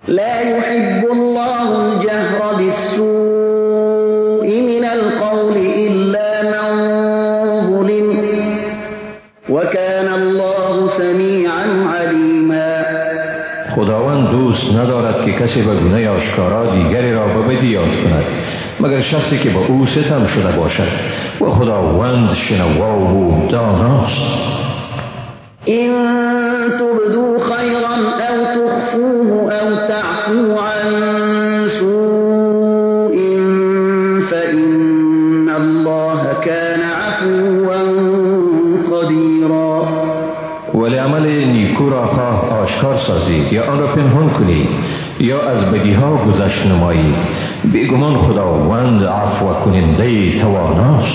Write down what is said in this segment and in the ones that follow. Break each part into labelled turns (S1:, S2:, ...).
S1: لا يحب الله الجهر بالسوء من القول إلا من ظلم وكان الله سمیعا علیما.
S2: خداوند دوست ندارد که کسی به گناه آشکارا دیگری را به بدی یاد کند مگر شخصی که به او ستم شده باشد و خداوند شنوا و داناست.
S1: إن تبدوا خيرا أو تخفوه أو تعفو عن سوء فإن الله كان عفوا قديرا.
S2: ولی عمل نیکو را خواه آشکار سازید یا آن را پنهان کنید یا از بدیها گذشت نمایید، بیگمان خداوند عفو کننده تواناست.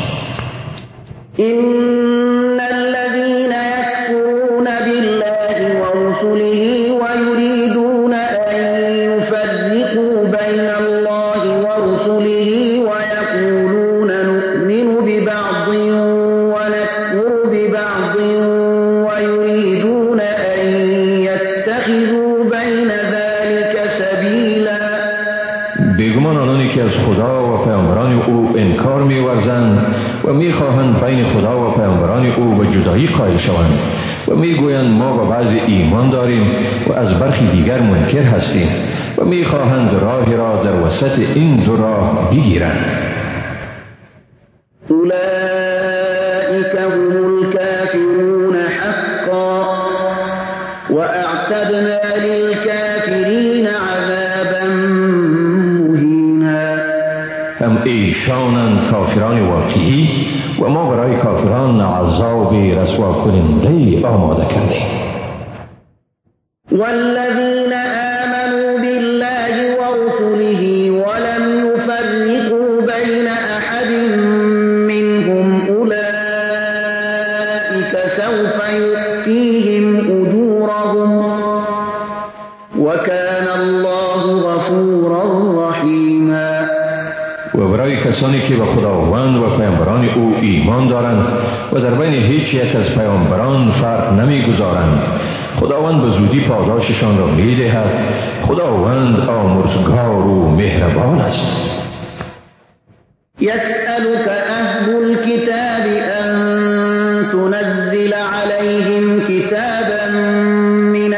S1: إن الذين يكفرون بالله ورسله ويريدون أن يفرقوا بين الله ورسله ويقولون نؤمن ببعض ونكفر ببعض ويريدون أن يتخذوا بين ذلك سبيلا.
S2: بیگمان آنانی که از خدا و پیامبران او انکار می‌ورزند و می‌خواهند بین خدا و پیامبران او به جدایی قائل شوند و می‌گویند ما به بعضی ایمان داریم و از برخی دیگر منکر هستیم و می‌خواهند راهی را در وسط این دو راه بگیرند.
S1: أولئك هم الكافرون حقا وأعتدنا للكافرین عذابا مهینا.
S2: هم ایشانند کافران واقعی و ما برای کافران عذاب رسوا کننده آماده کردیم.
S1: والذین آمنوا بالله ورسله ولم يفرقوا بين أحد منهم أولئك سوف يؤتيهم أجورهم وكان الله غفورا رحیما.
S2: و برای کسانی که به خداوند و پیامبران او ایمان دارند و در بین هیچ یک از پیامبران فرق نمیگذارند، خداوند به زودی پاداششان را میدهد. خداوند آمرزگار و مهربان است.
S1: يسألك أهل الكتاب أن تنزل عليهم كتابا من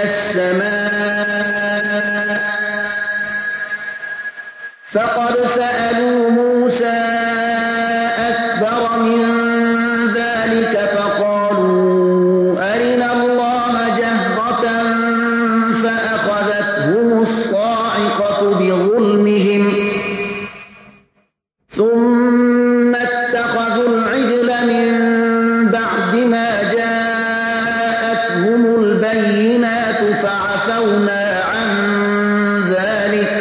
S1: السماء فقد سألوا موسى أكبر من ذلك فقالوا أرنا الله جهرة فأخذتهم الصاعقة بظلمهم ثم اتخذوا العجل من بعد ما جاءتهم البينات فعفونا عن ذلك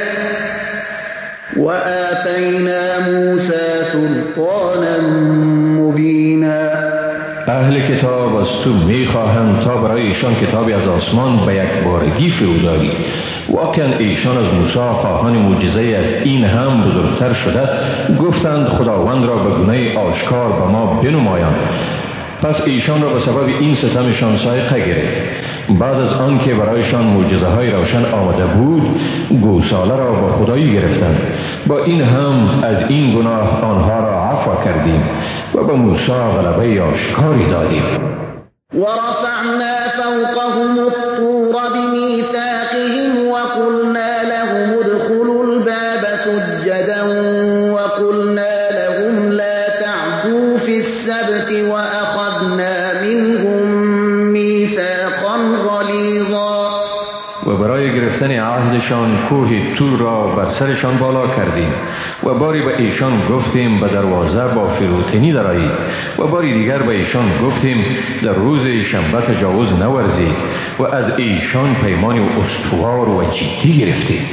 S1: وآتينا موسى سلطانا مبینا.
S2: اهل کتاب از تو میخواهند تا برای ایشان کتابی از آسمان به یک بارگی فروداری. واقعا ایشان از موسی خواهان معجزه از این هم بزرگتر شده گفتند خداوند را به گونه آشکار به ما بنمایان. پس ایشان را به سبب این ستمشان سایقه گرفت. بعد از آن که برایشان معجزه های روشن آمده بود گوساله را به خدایی گرفتند. با این هم از این گناه آنها را عفو کردیم و به موسی غلبه آشکاری دادیم.
S1: ورفعنا فوقهم الطور بميثاقهم وقلنا لهم ادخلوا الباب سجدا وقلنا لهم لا تعدوا في السبت وأخذنا منهم میثاقا غلیظا.
S2: و برای گرفتن عهدشان کوه طور را بر سرشان بالا کردیم و باری به ایشان گفتیم به دروازه با فروتنی درآیید و باری دیگر به ایشان گفتیم در روز شنبه تجاوز نورزید و از ایشان پیمان استوار و جدی گرفتیم.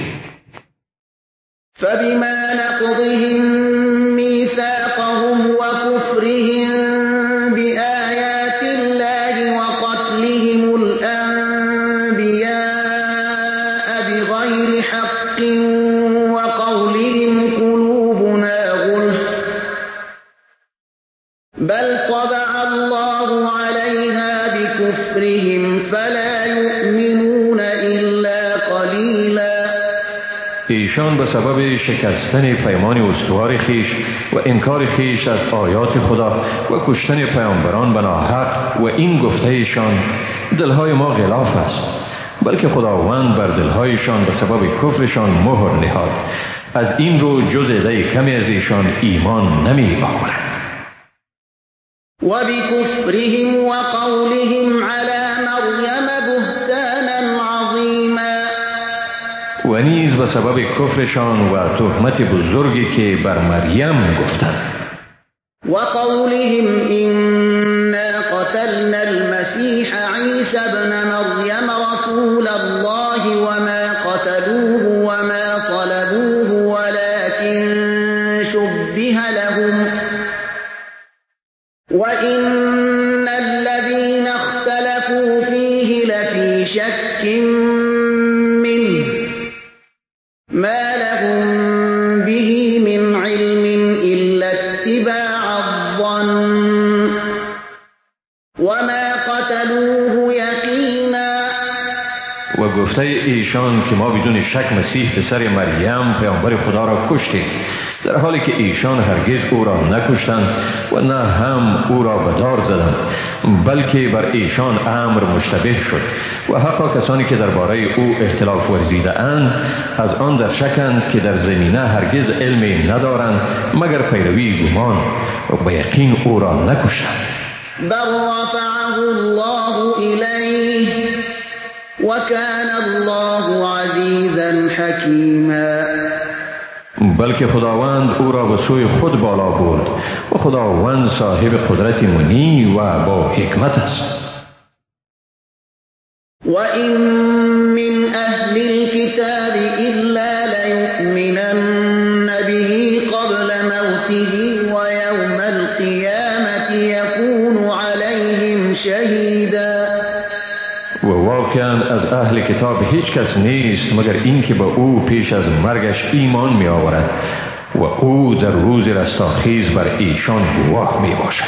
S1: فبما نقضهم میثاقهم وكفرهم بآيات الله وقتلهم الأنبياء بغير حق وقولهم قلوبنا غلف بل طبع الله عليها بكفرهم فلا يؤمنون إلا قليلا.
S2: ایشان به سبب شکستن پیمان استوار خیش و انکار خیش از آیات خدا و کشتن پیامبران به ناحق و این گفته ایشان دلهای ما غلاف است، بلکه خداوند بر دلهایشان به سبب کفرشان مهر نهاد. از این رو جز عده کمی از ایشان ایمان نمی آورند.
S1: وبكفرهم وقولهم على مريم بهتانا عظيما.
S2: و نیز به سبب کفرشان و تهمت بزرگی که بر مریم گفتند.
S1: وقولهم إنا قتلنا المسيح عيسى ابن مريم رسول الله وما قتلوه وما صلبوه ولكن شبه لهم وإن الذين اختلفوا فيه لفي شك منه ما لهم به من علم إلا اتباع الظن وما قتلوه یقینا.
S2: و گفته ایشان که ما بدون شک مسیح پسر مریم پیامبر خدا را کشتیم، در حالی که ایشان هرگز او را نکشتند و نه هم او را به دار زدند، بلکه بر ایشان امر مشتبه شد. و حقا کسانی که درباره او اختلاف ورزیده اند از آن در شکند که در زمینه هرگز علمی ندارند مگر پیروی گمان و به یقین او را نکشتند.
S1: بل رفعه الله إليه وكان الله عزيزا حكيما.
S2: بلکه خداوند او را به سوی خود بالا برد و خداوند صاحب قدرت منی و با حکمت است.
S1: وَإِن من أهل الكتاب إلا ليؤمنن به قبل موته ويوم القيامة يكون عليهم شهيدا.
S2: و واقعا از اهل کتاب هیچ کس نیست مگر این که به او پیش از مرگش ایمان می آورد و او در روز رستاخیز بر ایشان گواه می باشد.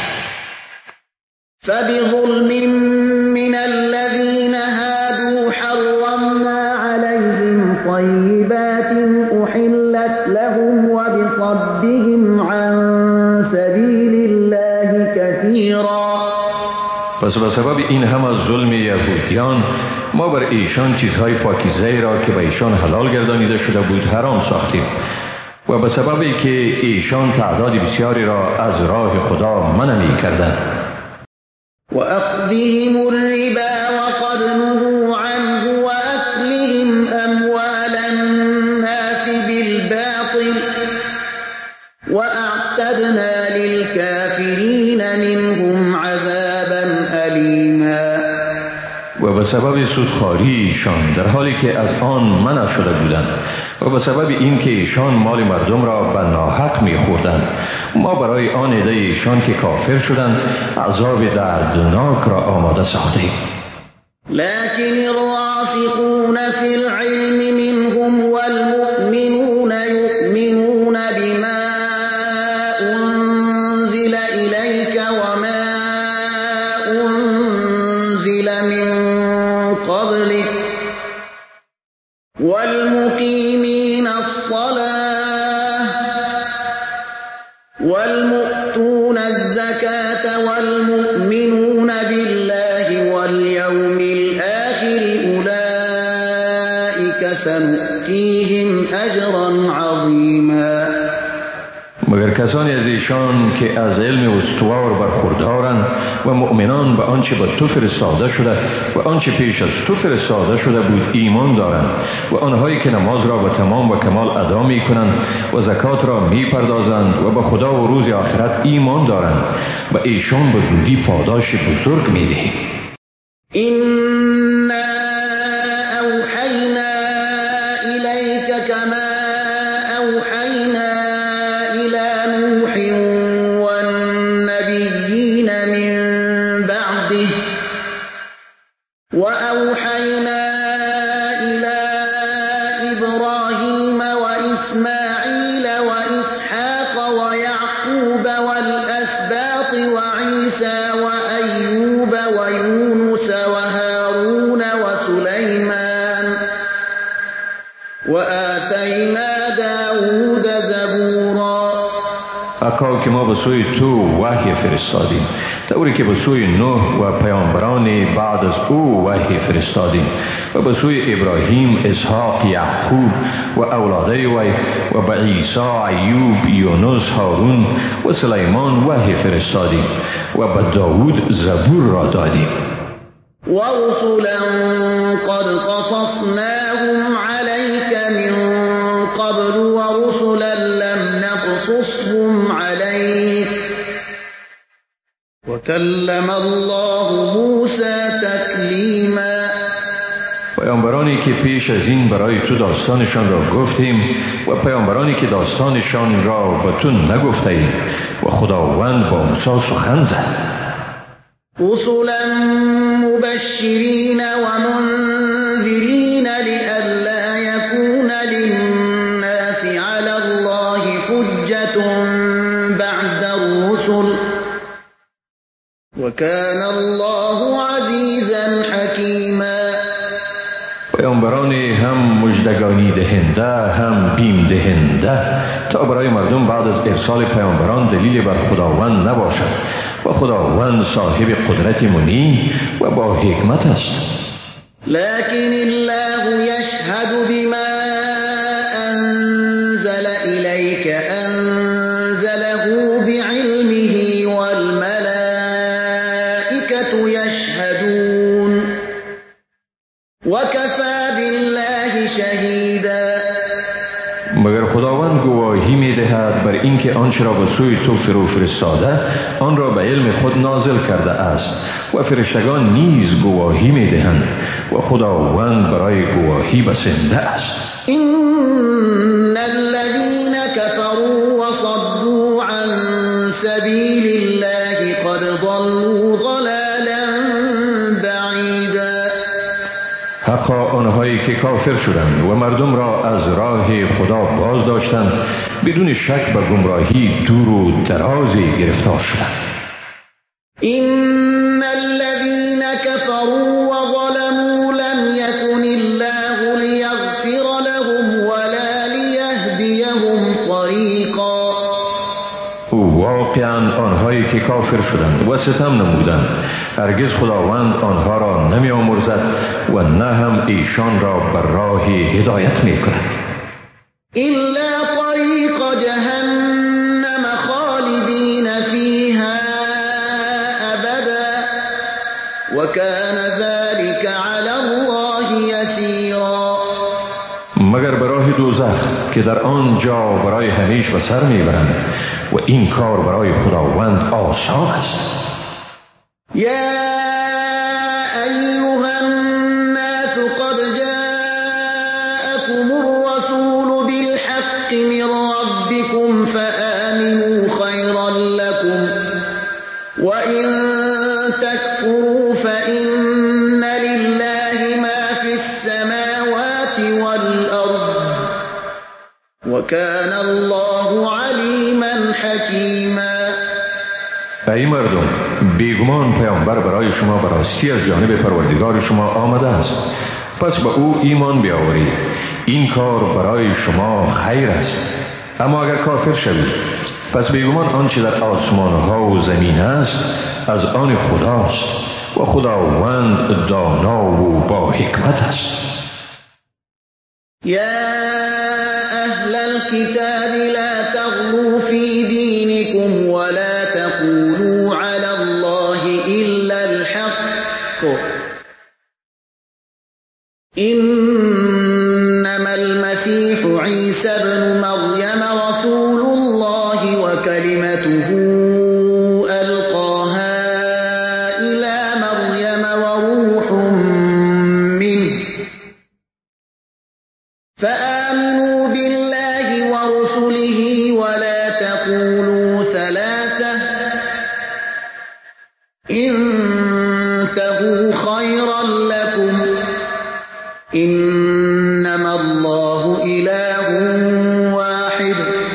S1: فبظلم من الذين هادوا حرمنا عليهم طيبات أحلت لهم وبصدهم عن سبيل الله كثيرا.
S2: پس به سبب این هم از ظلم یهودیان ما بر ایشان چیزهای پاکیزه را که به ایشان حلال گردانیده شده بود حرام ساختیم و به سببی که ایشان تعداد بسیاری را از راه خدا منع می‌کردند.
S1: وأخذهم الربا وقد نهوا عنه وأكلهم أموال الناس بالباطل وأعتدنا للكافرين منهم عذابا أليما.
S2: و به سبب سودخواری ایشان در حالی که از آن منع شده بودند و به سبب این که ایشان مال مردم را به ناحق می‌خوردند ما برای آن عده ایشان که کافر شدند عذاب دردناک را آماده ساختیم.
S1: لكن الراسخون في العلم منهم والمؤمنون يؤمنون بما أنزل إليك وما أنزل من قبلك والمقيمين الصلاة والمؤتون الزكاة والمؤمنون بالله واليوم الآخر أولئك سنؤتيهم أجرا عظيما.
S2: مگر کسانی از ایشان که از علم استوار برخوردارند و مؤمنان به آنچه به تو فرستاده شده و آنچه پیش از تو فرستاده شده بود ایمان دارند و آنهایی که نماز را به تمام و کمال ادا می کنند و زکات را می پردازند و به خدا و روز آخرت ایمان دارند و ایشان به زودی پاداش بزرگ می دهیم.
S1: إنا أوحينا إليك كما أوحينا إلى نوح والنبيين من بعده وأوحينا إلى إبراهيم وإسماعيل وإسحاق ويعقوب والأسباط وعيسى وأيوب ويونس وهارون وسليمان وآتينا داود زبورا.
S2: اکا که ما به سوی تو وحی فرستادیم، طوری که به سوی نوح و پیامبران بعد از او وحی فرستادیم و به سوی ابراهیم، اسحاق، یعقوب و اولاده وی و به عیسی، ایوب، یونس، هارون و سلیمان وحی فرستادیم و به داود زبور را دادیم.
S1: ورسلا قد قصصناهم عليك من قبل ورسلا لم نقصصهم عليك وكلم الله موسى تكلیما.
S2: پیامبرانی که پیش از این برای تو داستانشان را گفتیم و پیامبرانی که داستانشان را به تو نگفتیم و خداوند با موسی سخن زد.
S1: رسلا مبشرين ومنذرين لئلا يكون للناس على الله حجة بعد الرسل وكان الله عزيزا حكيما.
S2: پیامبرانی هم مژدگانی دهنده هم بیم دهنده تا برای مردم بعد از ارسال پیامبران دلیل بر خداوند نباشد و خداوند صاحب قدرت منی و با حکمت است.
S1: لكن الله يشهد بما أنزل إليك أنزله بعلمه والملائكة يشهدون وكفى بالله شهيدا.
S2: مگر خداوند گواهی می دهد بر اینکه آنچه را به سوی تو فرو فرستاده آن را به علم خود نازل کرده است و فرشتگان نیز گواهی می دهند و خداوند برای گواهی بسنده است.
S1: إن الذين كفروا وصدوا عن سبيل الله قد ضلوا ضلالا بعيدا.
S2: حقا آنهایی که کافر شدند و مردم را از راه خدا باز داشتند بدون شک به گمراهی دور و درازی گرفتار شدند.
S1: إن الذين كفروا وظلموا لم يكن الله ليغفر لهم ولا ليهديهم طريقا.
S2: واقعا آنهایی که کافر شدند و ستم نمودند هرگز خداوند آنها را نمی آمرزد و نه هم ایشان را بر راه هدایت می کند.
S1: إلا طريق جهنم خالدين فيها أبدا وكان ذلك على الله يسيرا.
S2: مگر به راه دوزخ که در آنجا برای همیشه به سر میبرند و این کار برای خداوند آسان است.
S1: يا أيها الناس قد جاءكم الرسول بالحق من ربكم فآمنوا خيرا لكم وإن تكفروا فإن لله ما في السماوات والأرض وكان الله عليما حكيما.
S2: ای مردم، بیگمان پیامبر برای شما به راستی از جانب پروردگار شما آمده است، پس به او ایمان بیاورید. این کار برای شما خیر است. اما اگر کافر شوید پس بیگمان آنچه در آسمان ها و زمین است از آن خداست و خداوند دانا و با حکمت است.
S1: يا أهل الكتاب لا تغلوا في دينكم ولا تقولوا على الله إلا الحق إنما المسيح عيسى ابن مريم رسول الله وكلمته ألقاها إلى مريم وروح منه فآمنوا بالله ورسله ولا تقولوا ثلاثة انتهوا خيرا لكم إنما الله إله واحد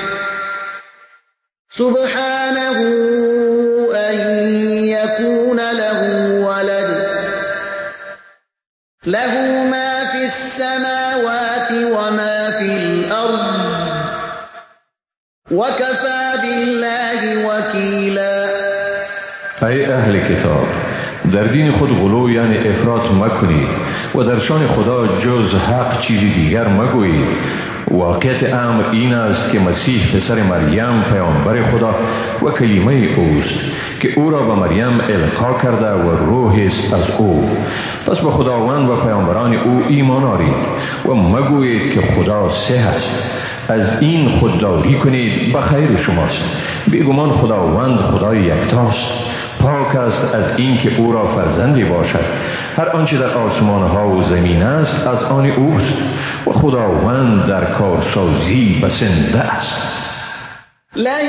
S1: سبحانه أن يكون له ولد له ما في السماوات وما وما في الأرض وكفى بالله وكیلا.
S2: ای اهل کتاب، در دین خود غلو یعنی افراط مکنید و در شان خدا جز حق چیزی دیگر مگویید. واقعیت امر این است که مسیح پسر مریم پیامبر خدا و کلمه اوست که او را به مریم القا کرده و روح است از او. پس به خداوند و پیامبران او ایمان آورید و مگویید که خدا سه است. از این خودداری کنید به خیر شماست. بیگمان خداوند خدای یکتاست، پاک است از این که او را فرزندی باشد. هر آنچه در آسمان ها و زمین است از آن اوست و خداوند در کارسازی بسنده است.
S1: لن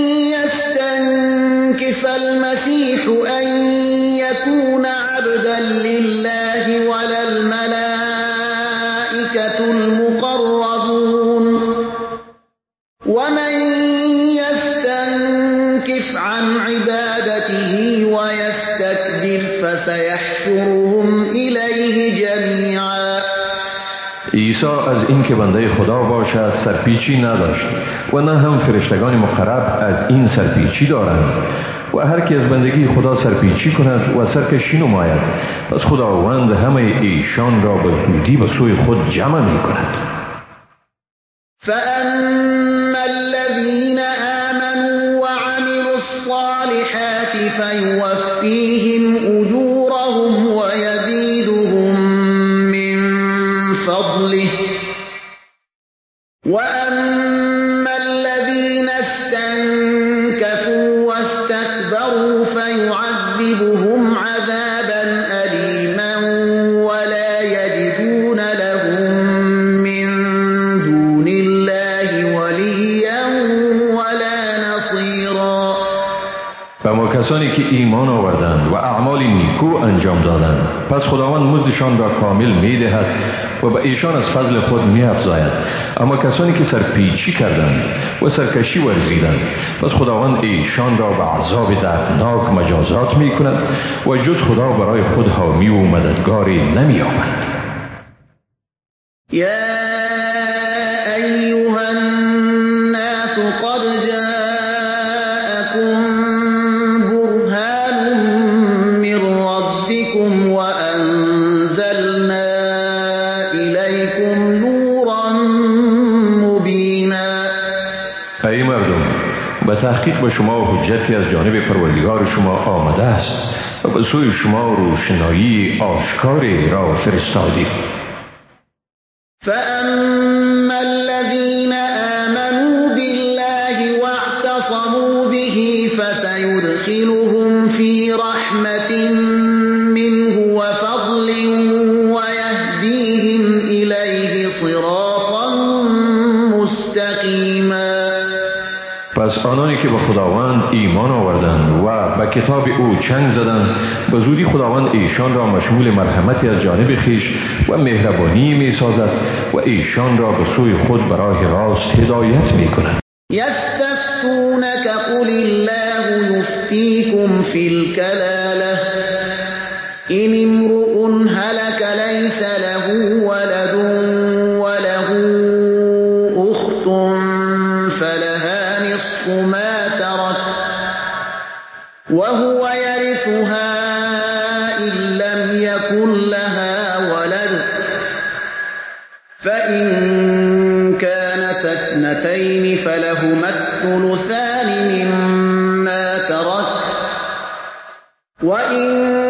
S1: يستنكف المسيح أن يكون عبدا لله ولا الملائكة المقربون ومن يستنكف عن عبادته ويستكبر فسيحشرهم إليه جميعا.
S2: عیسی از این که بنده خدا باشد سرپیچی نداشت و نه هم فرشتگان مقرب از این سرپیچی دارند. و هر کی از بندگی خدا سرپیچی کند و سرکشی نماید، پس خداوند همه ایشان را به زودی به سوی خود جمع می کند.
S1: فأما الذين آمنوا وعملوا الصالحات فيوفيهم أجورهم ويزيدهم من فضله وأما الذين استنكفوا واستكبروا فيعذبهم عذابا أليما ولا يجدون لهم من دون الله وليا ولا نصيرا.
S2: اما کسانی که ایمان آوردند و اعمال نیکو انجام دادند، پس خداوند مزدشان را کامل می دهد و به ایشان از فضل خود می افزاید. اما کسانی که سرپیچی کردند و سرکشی ورزیدند، پس خداوند ایشان را به عذاب دردناک مجازات می کند و جز خدا برای خود حامی و مددگاری نمی یابند.
S1: يا أيها الناس قد جاءكم برهان من ربكم وأنزلنا إليكم نورا مبينا.
S2: ای مردم، به تحقیق به شما حجتی از جانب پروردگار شما آمده است و به سوی شما روشنایی آشکاری را فرستادیم.
S1: فأما الذين آمنوا بالله واعتصموا به فسيدخلهم في رحمة منه وفضل ويهديهم إليه صراطا مستقيما.
S2: پس آنانی که به خداوند ایمان آوردند و به کتاب او چنگ زدند، به زودی خداوند ایشان را مشمول مرحمتی از جانب خویش و مهربانی می سازد و ایشان را به سوی خود به راه راست هدایت می کند.
S1: يستفتونك قل الله يفتيكم في الكلالة إن امرؤ هلك ليس له ولد وله أخت فلها نصف ما ترك وهو يرثها إن لم يكن لها ولد فإن كانت اثنتين فلهما الثلثان مما ترك وإن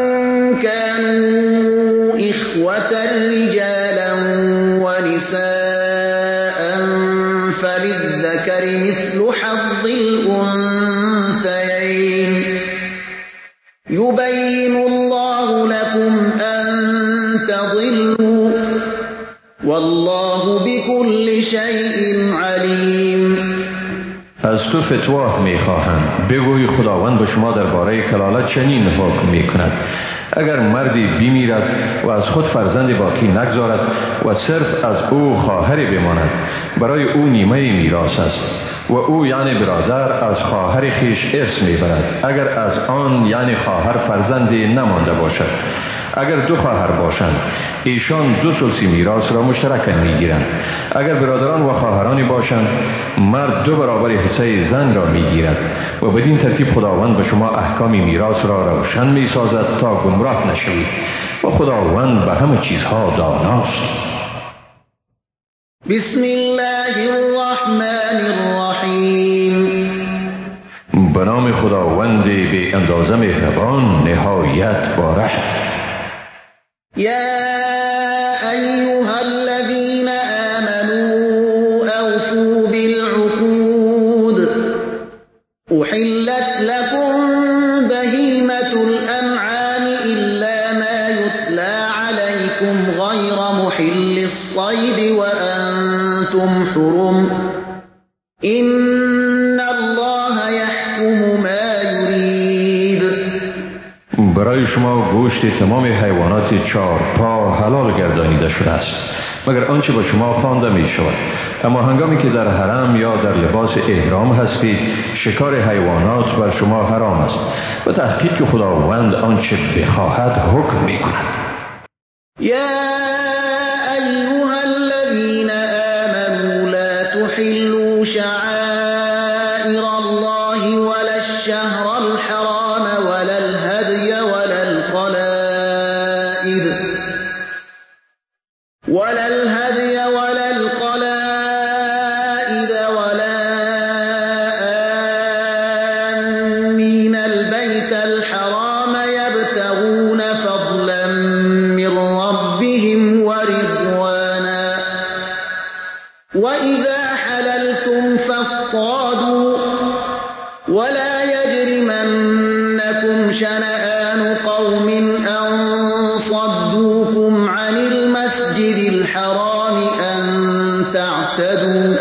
S1: كانوا إخوة رجالا ونساء فللذكر مثل حظ الأنثيين يبين الله لكم أن تضلوا والله بكل شيء عليم.
S2: از تو فتوا می خواهند، بگوی خداوند به شما درباره کلالت چنین حکم می کند: اگر مردی بمیرد و از خود فرزند باقی نگذارد و صرف از او خواهری بماند، برای او نیمه میراث است و او یعنی برادر از خواهر خیش ارث میبرد اگر از آن یعنی خواهر فرزندی نمانده باشد. اگر دو خواهر باشند ایشان 2/3 میراث را مشترکاً میگیرند. اگر برادران و خواهرانی باشند مرد 2 برابر حصه زن را میگیرد و بدین ترتیب خداوند به شما احکام میراث را روشن میسازد تا گمراه نشوید و خداوند به همه چیزها داناست.
S1: بسم الله الرحمن الرحیم.
S2: به نام خداوند بی اندازه مهربان نهایت باره.
S1: يا أيها الذين آمنوا أوفوا بالعقود أحلت لكم بهيمة الأنعام إلا ما يتلى عليكم غير محل الصيد وأنتم حرم إن الله يحكم ما يريد.
S2: برای شما گوشت تمام حیوانات 4 پا حلال گردانیده شده است مگر آنچه با شما خوانده می شود. اما هنگامی که در حرم یا در لباس احرام هستید شکار حیوانات بر شما حرام است و تحقیق که خداوند آنچه بخواهد حکم می کند.
S1: يا أيها الذين آمنوا لا تحلوا شعائر الله ولا الشهر الحرام ولا الهدي ولا القلائد ولا آمين البيت الحرام يبتغون فضلا من ربهم ورضوانا وإذا حللتم فاصطادوا ولا يجرمنكم شنآن قوم أن صدوكم عن المسجد الحرام أن تعتدوا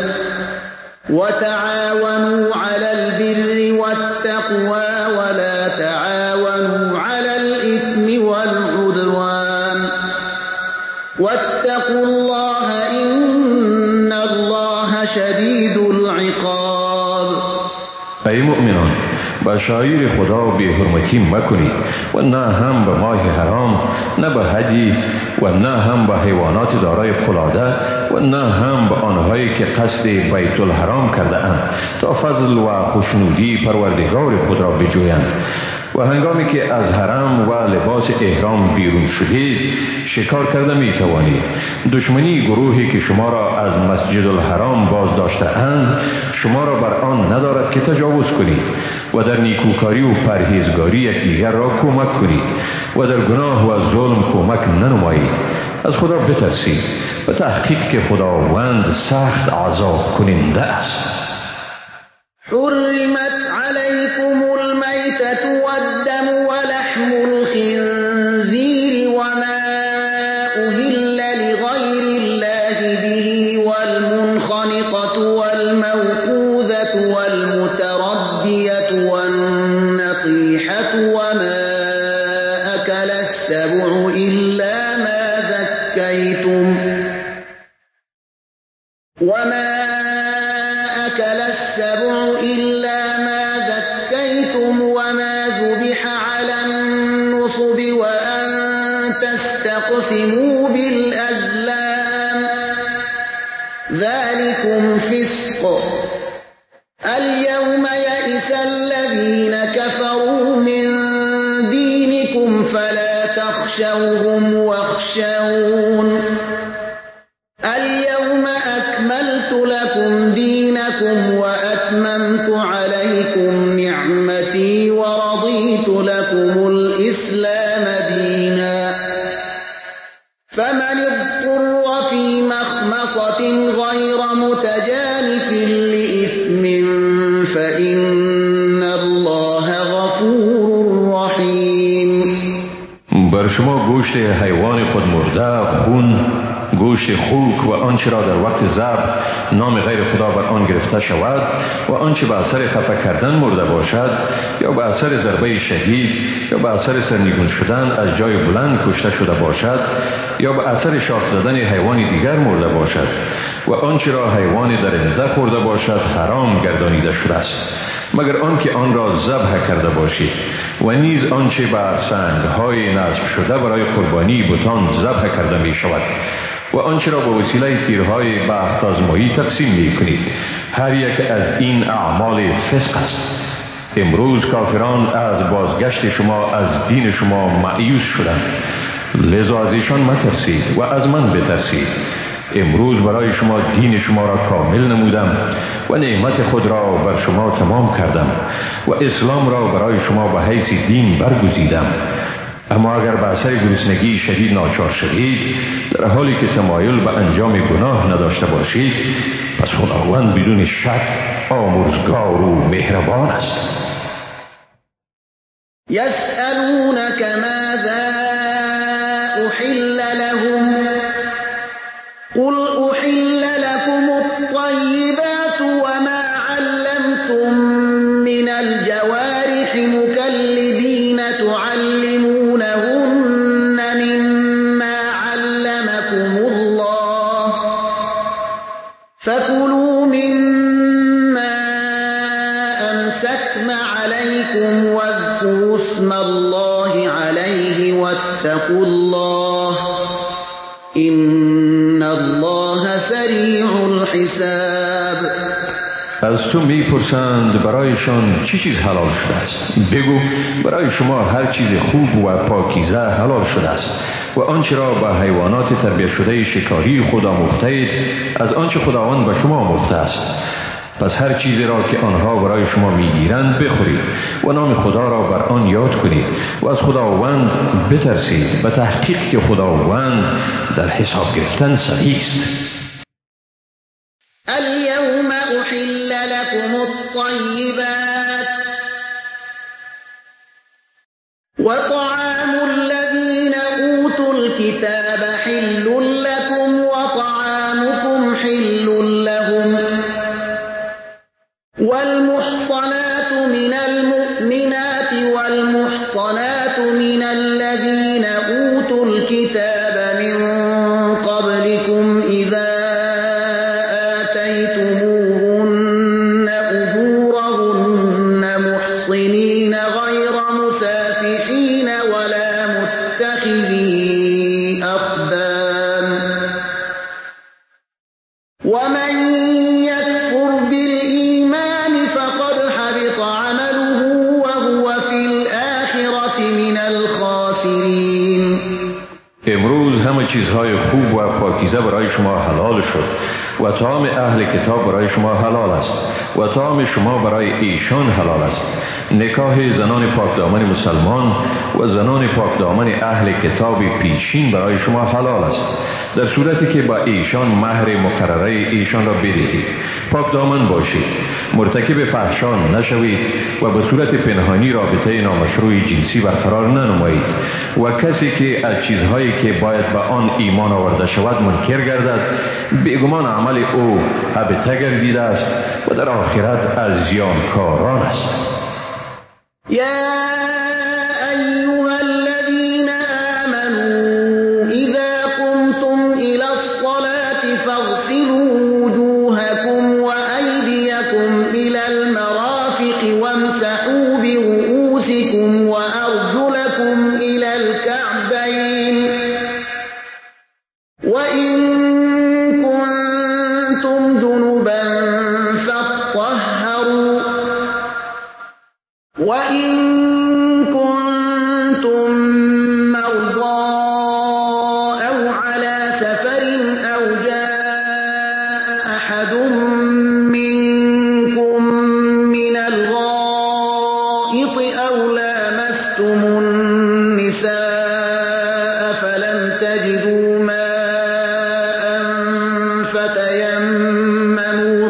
S1: وتعاونوا على البر والتقوى ولا تعاونوا على الإثم والعدوان واتقوا الله إن الله شديد العقاب.
S2: ای مؤمنان با شعائر خدا بی حرمتی مکنید و نه هم به ماه حرام نه به هدی و نه هم به حیوانات دارای قلاده و نه هم به آنهایی که قصد بیت الحرام کرده اند تا فضل و خوشنودی پروردگار خود را بجویند. و هنگامی که از حرم و لباس احرام بیرون شدید شکار کرده می توانید. دشمنی گروهی که شما را از مسجد الحرام باز داشته اند شما را بر آن ندارد که تجاوز کنید و در نیکوکاری و پرهیزگاری یکدیگر را کمک کنید و در گناه و ظلم کمک ننمایید. از خدا بترسید و تحقیق که خداوند سخت عذاب کننده است.
S1: حرمت عليكم الميتة والدم ولحم الخنزير وما أهل لغير الله به والمنخنقة والموقوذة والمتردية والنطيحة وما أكل السبع إلا ما ذكيتم وما ذبح على النصب وأن تستقسموا بالأزلام ذلكم فسق. اليوم يئس الذين كفروا من دينكم فلا تخشوهم واخشون اليوم أكملت لكم دينكم وأتممت عليكم نعمتي ورضيت لكم الإسلام دينا فمن اضطر في مخمصة غير متجانف لإثم فإن الله غفور رحيم.
S2: بر شما گوشت حیوان خود مرده، خون، گوشت خوک و آنچه را در وقت ذبح نام غیر خدا بر آن گرفته شود و آنچه به اثر خفه کردن مرده باشد یا به اثر ضربه شدید یا به اثر سرنگون شدن از جای بلند کشته شده باشد یا به اثر شاخ زدن حیوان دیگر مرده باشد و آنچه را حیوان درنده خورده باشد حرام گردانیده شده است، مگر آنکه آن را ذبح کرده باشید و نیز آنچه بر سنگ‌های نصب شده برای قربانی بتان ذبح کرده می شود و آنچه را به وسیله تیرهای بخت آزمایی تقسیم می کنید. هر یک از این اعمال فسق است. امروز کافران از بازگشت شما از دین شما مایوس شدند، لذا از ایشان مترسید و از من بترسید. امروز برای شما دین شما را کامل نمودم و نعمت خود را بر شما تمام کردم و اسلام را برای شما به حیث دین برگزیدم. اما اگر به اثر گرسنگی شدید ناچار شوید در حالی که تمایل به انجام گناه نداشته باشید، پس خداوند بدون شک آمرزگار و مهربان است.
S1: يسألونك ماذا أحل لهم قل أحل لكم الطيبات وما علمتم من الجوارح مكلبين تعلمونهن مما علمكم الله فكلوا مما أمسكن عليكم واذكروا اسم الله عليه واتقوا الله إن الله سریع الحساب.
S2: از تو می پرسند برایشان چی چیز حلال شده است؟ بگو برای شما هر چیز خوب و پاکیزه حلال شده است و آنچه را به حیوانات تربیت شده شکاری خود آموخته اید از آنچه خداوند به شما آموخته است. پس هر چیزی را که آنها برای شما میگیرند بخورید و نام خدا را بر آن یاد کنید و از خداوند بترسید، به تحقیق که خداوند در حساب گرفتن سریع است.
S1: اليوم أحل لكم الطيبات وطعام الذين أوتوا الكتاب حل لكم وطعامكم حل لهم والمحصنات من المؤمنات والمحصنات من الذين أوتوا الكتاب من قبلكم إذا آتيتموهن أجورهن محصنين غير مسافحين ولا متخذي أخدان ومن يكفر بالإيمان فقد حبط عمله وهو في الآخرة من الخاسرين.
S2: امروز همه چیزهای خوب و پاکیزه برای شما حلال شد و طعام اهل کتاب برای شما حلال است و طعام شما برای ایشان حلال است. نکاح زنان پاکدامن مسلمان و زنان پاکدامن اهل کتاب پیشین برای شما حلال است در صورتی که با ایشان مهر مقرره ایشان را بدهید. پاکدامن باشید، مرتکب فحشا نشوید و به صورت پنهانی رابطه نامشروع جنسی برقرار ننمایید و کسی که از چیزهایی که باید به آن ایمان آورده شود منکر گردد، بیگمان عمل او هبطه گردیده است و در آخرت از زیانکاران است.
S1: يا أيها الذين آمنوا إذا قمتم إلى الصلاة فاغسلوا وجوهكم وأيديكم إلى المرافق وامسحوا برؤوسكم وأرجلكم إلى الكعبين وإن كنتم جنبا فاطهروا وإن كنتم مرضى أو على سفر أو جاء أحد منكم من الغائط أو لامستم النساء فلم تجدوا ماء فتيمموا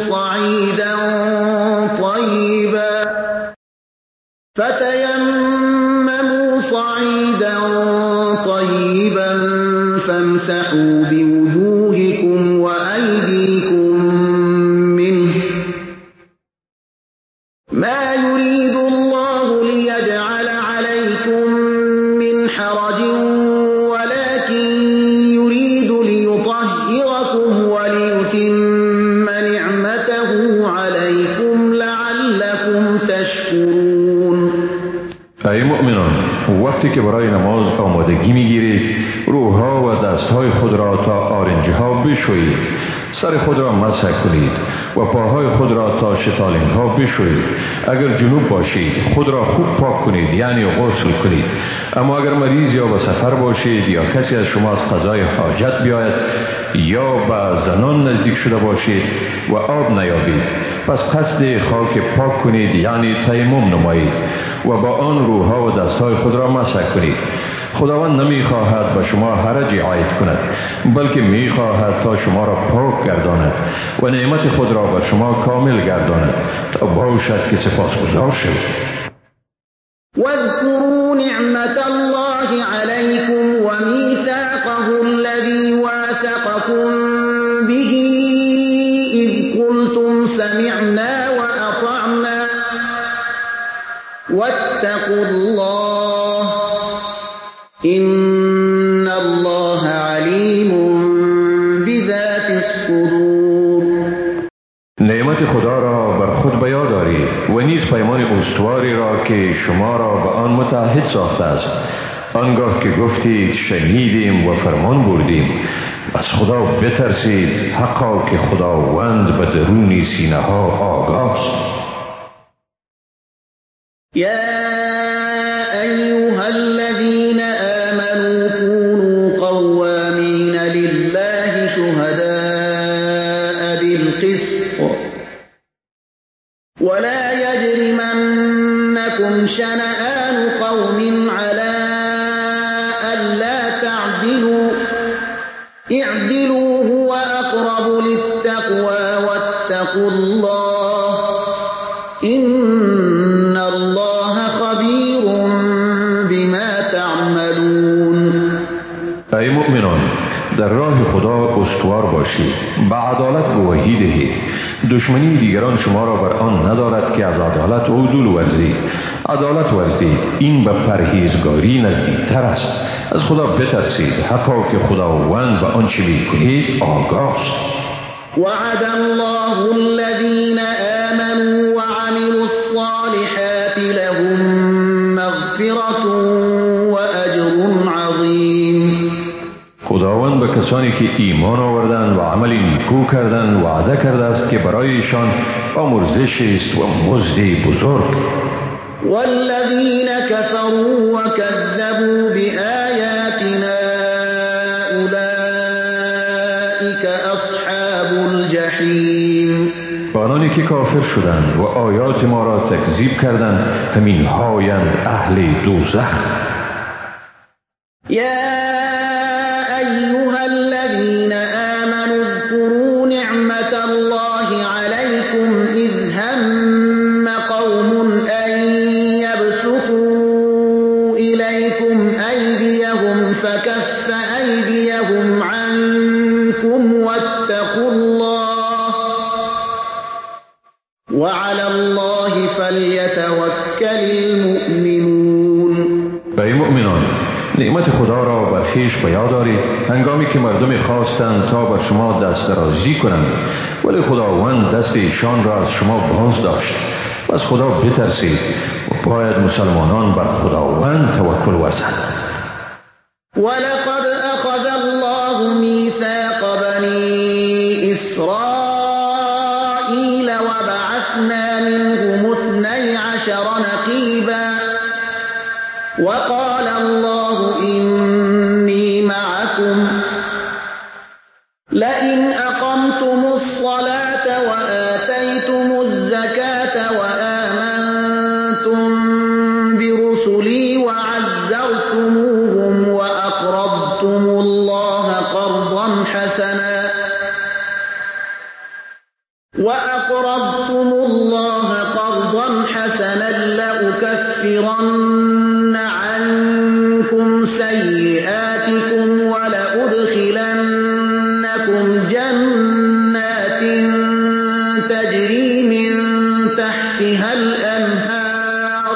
S1: صعيدا طيبا فامسحوا بوجوهكم
S2: ای مؤمنان، وقتی که برای نماز آمادگی میگیرید روها و دستهای خود را تا آرنجها بشویید، سر خود را مسح کنید و پاهای خود را تا شتالین ها بشویید. اگر جنوب باشید خود را خوب پاک کنید، یعنی غسل کنید. اما اگر مریض یا به سفر باشید یا کسی از شما از قضای حاجت بیاید یا به زنان نزدیک شده باشید و آب نیابید، پس قصد خاک پاک کنید، یعنی تیمم نمایید و با آن روها و دستهای خود را مسح کنید. خداوند نمی خواهد به شما حرجی عاید کند، بلکه می خواهد تا شما را پاک گرداند و نعمت خود را بر شما کامل گرداند تا باشد که سپاسگزار شوید.
S1: واذكروا نعمة الله عليكم وميثاقه الذي واثقكم به إذ قلتم سمعنا وأطعنا واتقوا الله إن الله عليم بذات الصدور.
S2: نعمت خدا را بر خود به یاد دارید و نیز پیمان استواری را که شما را به آن متعهد ساخته است. آنگاه که گفتید شنیدیم و فرمان بردیم، از خدا بترسید، حقا که خداوند به درون سینه ها آگاه است.
S1: يا أيها الذين آمنوا كونوا قوامين لله شهداء بالقسط ولا يجرمنكم شنآن قوم على ألا تعدلوا اعدلوا هو أقرب للتقوى واتقوا الله إن الله خبير بما تعملون.
S2: ای مؤمنان، در راه خدا استوار باشید، به عدالت گواهی دهید. دشمنی دیگران شما را بر آن ندارد که از عدالت عدول ورزید. عدالت ورزید، این به پرهیزگاری نزدیکتر است. از خدا بترسید، حقا که خداوند به آنچه میکنید آگاه است.
S1: وعد الله الذين آمنوا وعملوا الصالحات لهم مغفرة وأجر عظيم.
S2: خداوند به کسانی که ایمان آوردند و عمل نیکو کردند وعده کرده است که برایشان آمرزش است و مزد بزرگ.
S1: والذين كفروا وكذبوا بآياتنا أولئك أصحاب الجحیم.
S2: آنانی که کافر شدند و آیات ما را تکذیب کردند همین هایند اهل دوزخ.
S1: يا أيها الذين آمنوا اذكروا نعمة الله عليكم إذ هم قوم أن يبسطوا إليكم أيديهم فكف أيديهم عنكم واتقوا الله وعلى الله فليتوكل المؤمنون.
S2: ای مؤمنان، نعمت خدا را بر خویش به یاد دارید هنگامی که مردم خواستند تا بر شما دست درازی کنند، ولی خداوند دست ایشان را از شما باز داشت. از خدا بترسید و باید مسلمانان بر خداوند توکل ورزند.
S1: ولقد أخذ الله ميثاق بني إسرائيل وبعثنا منهم 12 نقيبا وقال الله إني معكم لئن أقمتم الصلاة وآتيتم الزكاة وآمنتم برسلي وعزرتموهم وأقرضتم الله قرضا حسنا لأكفرن عنكم سيئاتكم ولأدخلنكم جنات تجري من تحتها الأنهار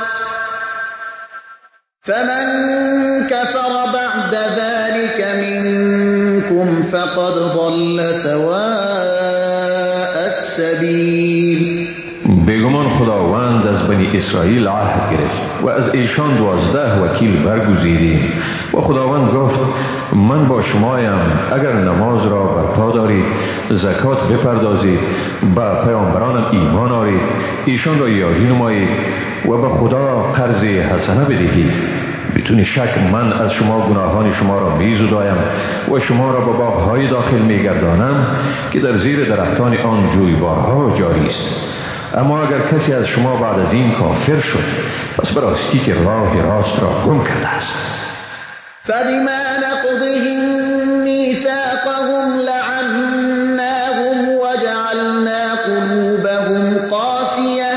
S1: فمن كفر بعد ذلك منكم فقد ضل سواء السبيل.
S2: بیگمان خداوند از از بنی اسرائیل عهد گرفت و از ایشان 12 وکیل برگزیدیم و خداوند گفت من با شمایم اگر نماز را برپا دارید، زکات بپردازید، به پیامبرانم ایمان آورید، ایشان را یاری نمایید و به خدا قرض حسنه بدهید. بدون شک من از شما گناهان شما را می‌زدایم و شما را به باغ‌های داخل می‌گردانم که در زیر درختان آن جویبارها جاری است. اما اگر کسی از شما بعد از این کافر شد، پس به راستی که راه راست را گم کرده است.
S1: فبما نقضهم میثاقهم لعناهم وجعلنا قلوبهم قاسیة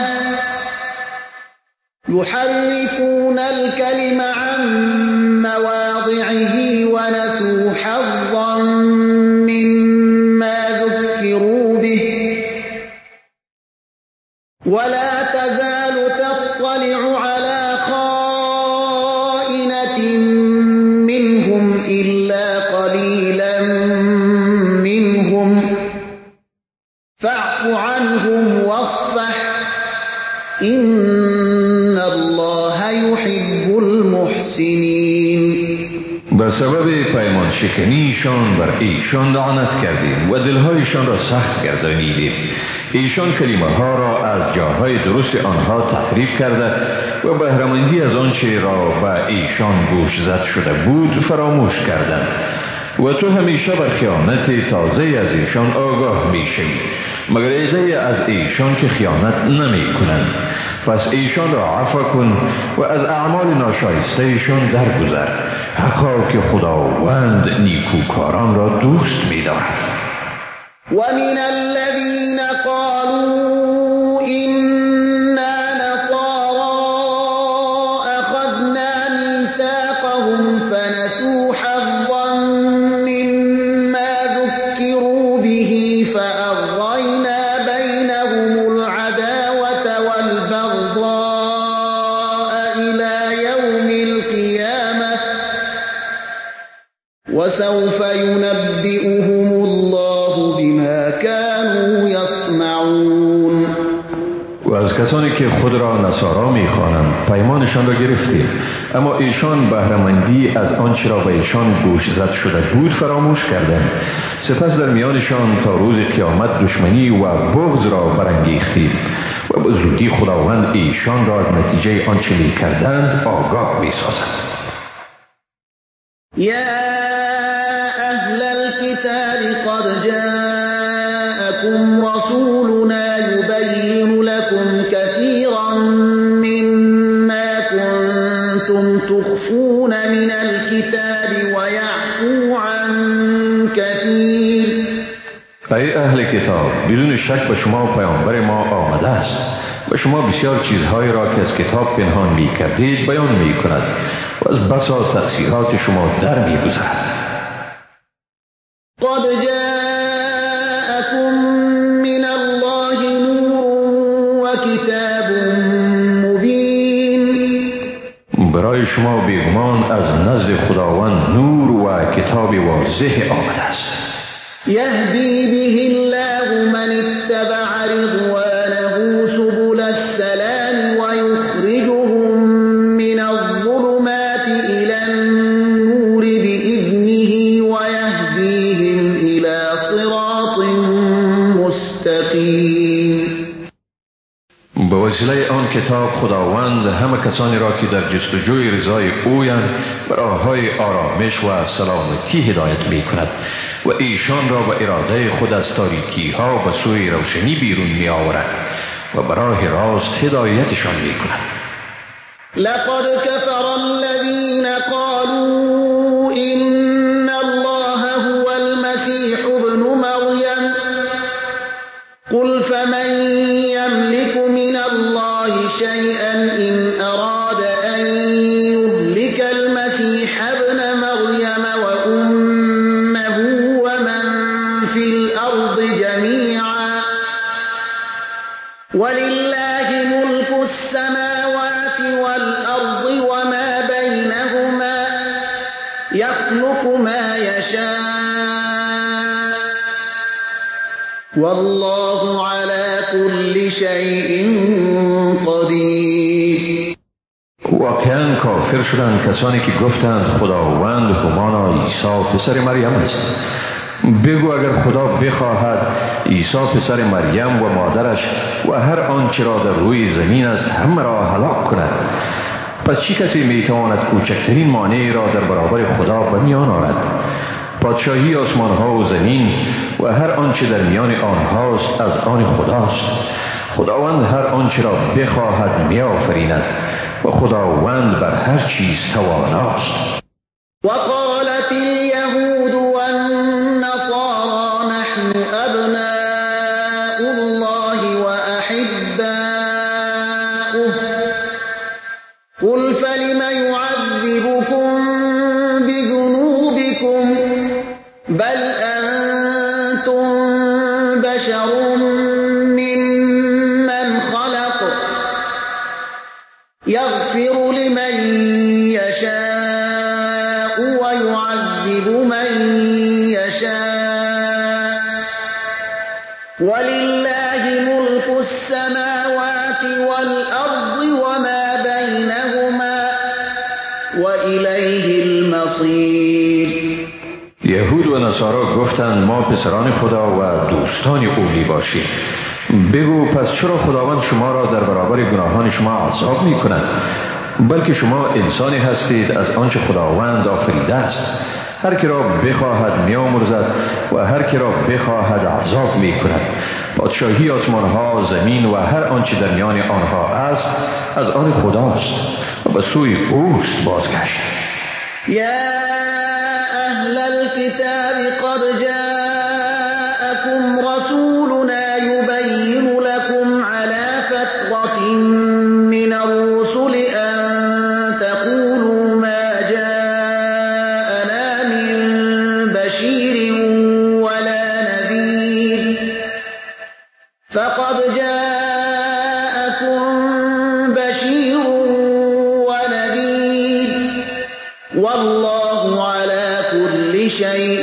S1: يحرفون الكلم عن مواضعه ونسوا حظا مما ذكروا به ولا تزال تطلع على خائنة منهم إلا قليلا منهم فاعف عنهم واصفح إن الله يحب المحسنين.
S2: به سبب پیمان شکنیشان بر ایشان لعنت کردیم و دلهایشان را سخت گردانیدیم. ایشان کلمه ها را از جاهای درست آنها تحریف کرده و بهره‌مندی از آنچه را به ایشان گوش زد شده بود فراموش کردند و تو همیشه بر خیانت تازه از ایشان آگاه میشی، مگر عده از ایشان که خیانت نمی کنند. پس ایشان را عفو کن و از اعمال ناشایسته ایشان درگذر، حقا که خداوند نیکوکاران را دوست می دارد.
S1: ومن الذين قالوا إنا نصارى أخذنا ميثاقهم فنسوا حظا مما ذكروا به فأغرينا بينهم العداوة والبغضاء إلى يوم القيامة وسوف ينبئهم الله بما كانوا يصنعون.
S2: و از کسانی که خود را نصارا می‌خوانند پیمانشان را گرفتیم، اما ایشان بهره‌مندی از آنچه را به ایشان گوش زد شده بود فراموش کردند. سپس در میانشان تا روز قیامت دشمنی و بغض را برانگیختیم و به زودی خداوند ایشان را از نتیجه آنچه می‌کردند آگاه می‌سازد.
S1: أهل الكتاب قد جاءكم رسولنا يبين لكم كثيرا مما كنتم تخفون من الكتاب ويعفو عن كثير.
S2: ای اهل کتاب، بدون شک به شما پیامبر ما آمده است و شما بسیار چیزهایی را که از کتاب پنهان می کردید بیان می کند و از بسا تقصیرات شما در می گذرد.
S1: قد جاءكم من الله نور وكتاب مبين.
S2: برای شما بیگمان از نزد خداوند نور و کتاب واضح آمده است.
S1: يهدي به الله من اتبع رضوانه سبل السلام ويخرجهم من الظلمات إلى النور بإذنه ويهديهم إلى صراط مستقيم.
S2: به وسیله آن کتاب خداوند همه کسانی را که در جستجوی رضای اویند به راههای آرامش و سلامتی هدایت می کند و ایشان را به اراده خود از تاریکی ها به سوی روشنی بیرون می آورد و به راه راست هدایتشان می کند.
S1: لقد كفر الذين قالوا إن الله هو المسيح ابن مريم قل فمن يملك من الله شيئا إن أراد أن يهلك المسيح ابن مريم وأمه ومن في الأرض جميعا ولله ملك السماوات والأرض وما بينهما يخلق ما يشاء والله على كل شيء قدیر.
S2: واقعا کافر شدند کسانی که گفتند خداوند همانا عیسی پسر مریم است. بگو اگر خدا بخواهد عیسی پسر مریم و مادرش و هر آنچه را در روی زمین است همه را هلاک کند، پس چه کسی میتواند کوچکترین مانعی را در برابر خدا به میان آورد؟ پادشاهی آسمان ها و زمین و هر آنچه در میان آنهاست از آن خداست. خداوند هر آنچه را بخواهد میآفریند و خداوند بر هر چیز تواناست.
S1: وقالت اليهود والنصارى نحن أبناء الله وأحباؤه قل فلم يعذبكم بذنوبكم بل أنتم بشر ممن خلق يغفر لمن يشاء ويعذب من يشاء ولله ملك السماوات والأرض وما بينهما وإليه المصير.
S2: یهود و نصارا گفتند ما پسران خدا و دوستان او می باشیم. بگو پس چرا خداوند شما را در برابر گناهان شما عذاب می کند؟ بلکه شما انسانی هستید از آنچه خداوند آفریده است. هر که را بخواهد می آمرزد و هر که را بخواهد عذاب می کند. پادشاهی آسمان ها، زمین و هر آنچه در میان آنها است از آن خداست و به سوی اوست بازگشت.
S1: یا اهل الكتاب قد جاءكم رسولنا يبين لكم على فترة من الرسل أن تقولوا ما جاءنا من بشير ولا نذير فقد جاءكم بشير ونذير والله على كل شيء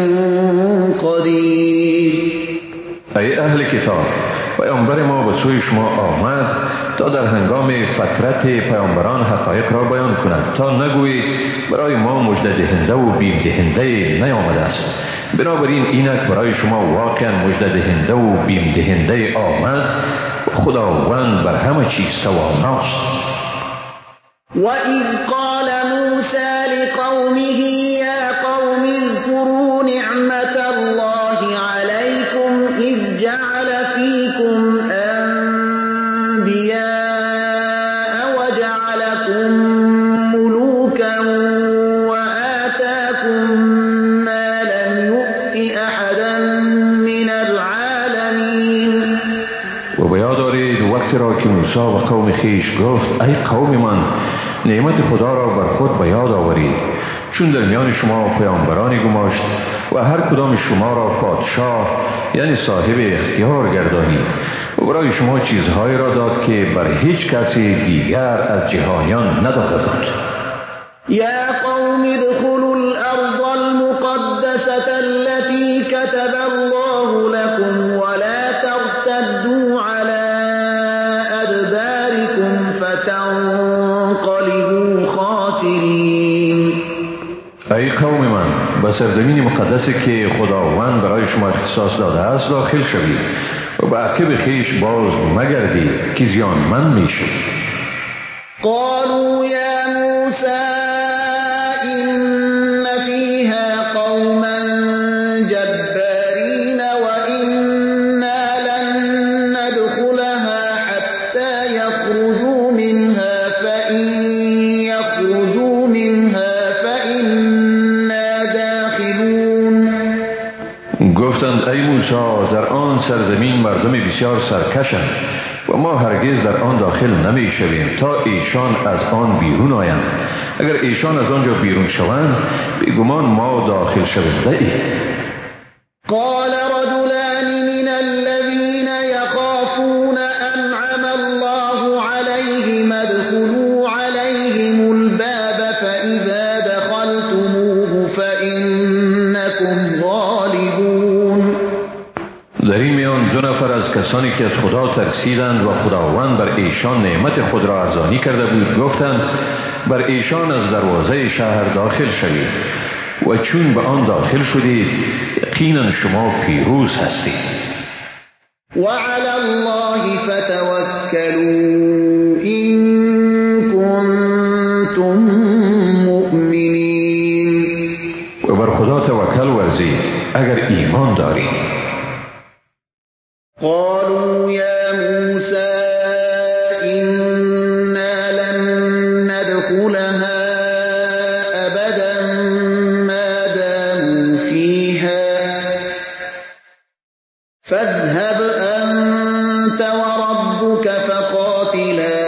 S1: قدیر.
S2: ای اهل کتاب، پیامبر ما به سوی شما آمد تا در هنگام فترت پیامبران حقایق را بیان کند، تا نگویید برای ما مژده دهنده و بیم دهنده نیامده است. بنابراین اینک برای شما واقعا مژده دهنده و بیم دهنده آمد و خداوند بر همه چیز تواناست.
S1: وَإِذْ قَالَ مُوسَى لِقَوْمِهِ يَا قَوْمِ اذْكُرُوا نِعْمَةَ اللَّهِ عَلَيْكُمْ إِذْ جَعَلَ فِيكُمْ أَنْبِيَاءَ وَجَعَلَكُمْ مُلُوكًا وَآتَاكُمْ مَا لَمْ يُؤْتِ أَحَدًا مِنَ الْعَالَمِينَ.
S2: و به یاد آرید وقتی را که موسی و قوم خیش گفت ای قوم من، نعمت خدا را بر خود به یاد آورید، چون در میان شما پیامبرانی گماشت و هر کدام شما را پادشاه یعنی صاحب اختیار گردانید و برای شما چیزهایی را داد که بر هیچ کسی دیگر از جهانیان نداده بود.
S1: يا قوم ادخلوا الأرض المقدسة التي كتب الله لكم ولا ترتدوا على أدباركم فتنقلبوا خاسرين.
S2: ای قوم من، به سرزمین مقدسی که خداوند برای شما اختصاص داده است داخل شوید و به عقب خویش باز مگردید که زیانمند میشید.
S1: قالوا يا موسى إن فيها قوما جبارين وإنا لن ندخلها حتى يخرجوا منها فإن يخرجوا منها فإنا داخلون.
S2: گفتند ای موسی، در آن سرزمین مردم بسیار سرکشند و ما هرگز در آن داخل نمی شویم تا ایشان از آن بیرون آیند. اگر ایشان از آنجا بیرون شوند بیگمان ما داخل شونده ایم.
S1: قال رجلان من الذين يخافون أنعم الله عليهم ادخلوا عليهم الباب فإذا دخلتموه فإنكم غالبون.
S2: در این میان نفر از کسانی که از خدا ترسیدند و خداوند بر ایشان نعمت خود را ارزانی کرده بود گفتند بر ایشان از دروازه شهر داخل شوید و چون به آن داخل شدید یقینا شما پیروز هستید.
S1: وعلى الله فتوكلوا إن كنتم مؤمنين.
S2: و بر خدا توکل ورزید اگر ایمان دارید.
S1: قالوا يا موسى إنا لن ندخلها أبدا ما داموا فيها فاذهب أنت وربك فقاتلا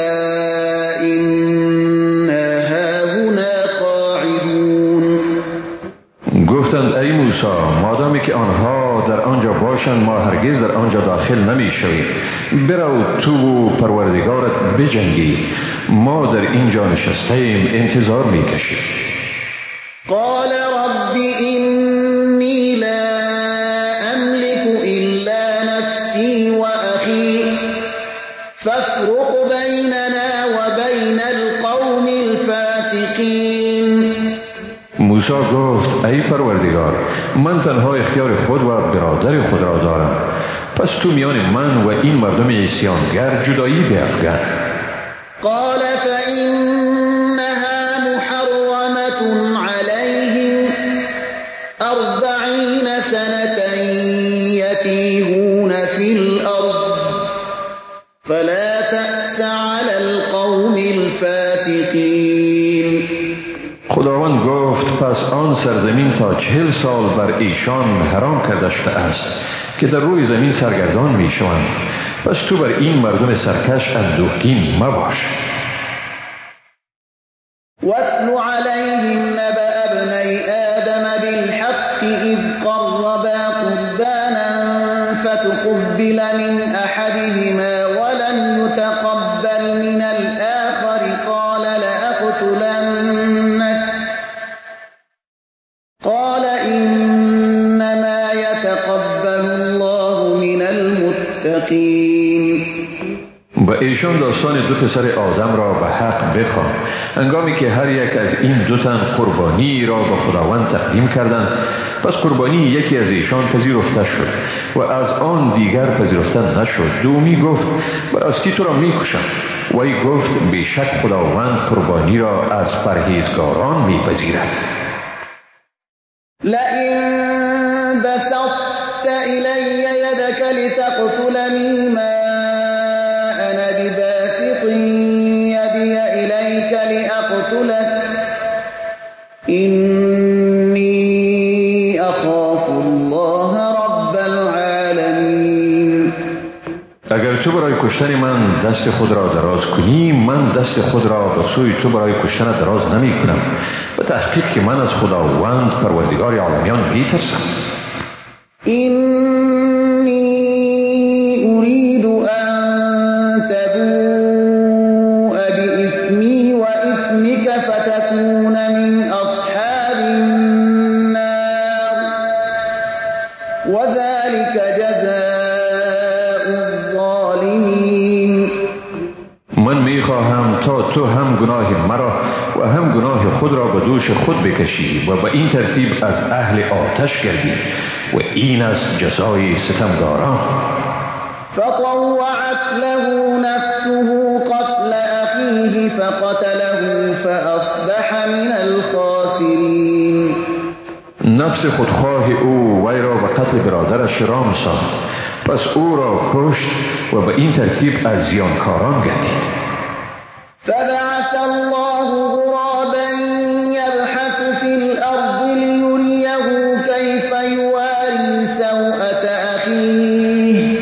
S1: إنا هاهنا قاعدون.
S2: گفتند ای موسی مادامی که آنها در آنجا باشند ما هرگز در آنجا داخل نمی شویم. برو تو و پروردگارت بجنگی، ما در اینجا نشسته ایم انتظار می کشیم.
S1: قال رب إني لا أملك إلا نفسي وأخي فافرق بيننا وبين القوم الفاسقين.
S2: موسی گفت ای پروردگار من تنها اختیار خود و برادر خود را دارم، پس تو میان من و این مردم عصیانگر جدایی بیفکن.
S1: قال فإنها محرمة عليهم 40 سنة يتيهون في الأرض فلا تأس على القوم الفاسقين.
S2: خداوند گفت پس آن سرزمین تا 40 سال بر ایشان حرام کرده شده است که در روی زمین سرگردان می شوند، پس تو بر این مردم سرکش اندوهگین مباش.
S1: واتل عليهم نبأ ابني آدم بالحق إذ قربا قربانا فتقبل من أحدهما ولم يتقبل من الآخر قال لأقتلنك قال إنما يتقبل الله من المتقين.
S2: به ایشان داستان دو پسر آدم را به حق بخوان. هنگامی که هر یک از این دو تن قربانی را به خداوند تقدیم کردند، پس قربانی یکی از ایشان پذیرفته شد و از آن دیگر پذیرفته نشد. دومی گفت براستی تو را میکشم. وی گفت بیشک خداوند قربانی را از پرهیزگاران میپذیرد.
S1: لئن بسطت إلي يدك لتقتلني ما أنا بباسط يدي إليك لأقتلك إني أخاف الله رب العالمين.
S2: اگر تو برای کشتن من دست خود را دراز کنی من دست خود را به سوی تو برای کشتن دراز نمی کنم. به تحقیق که من از خداوند پروردگار عالمیان می ترسم.
S1: إني أريد أن تبوء بإثمي وإثمك فتكون من أصحاب النار وذلك جزاء الظالمين.
S2: من می خواهم تا تو هم گناه مرا و هم گناه خود را به دوش خود بکشی و به این ترتیب از اهل آتش گردی و این از جزای ستمگاران.
S1: فطوعت له نفسه قتل أخيه فقتله فأصبح من الخاسرين.
S2: نفس خودخواه او وی را به قتل برادرش رامساند، پس او را کشت و به این ترتیب از زیانکاران گردید.
S1: فبعث الله غرابا يبحث في الأرض ليريه كيف يواري سوءة أخيه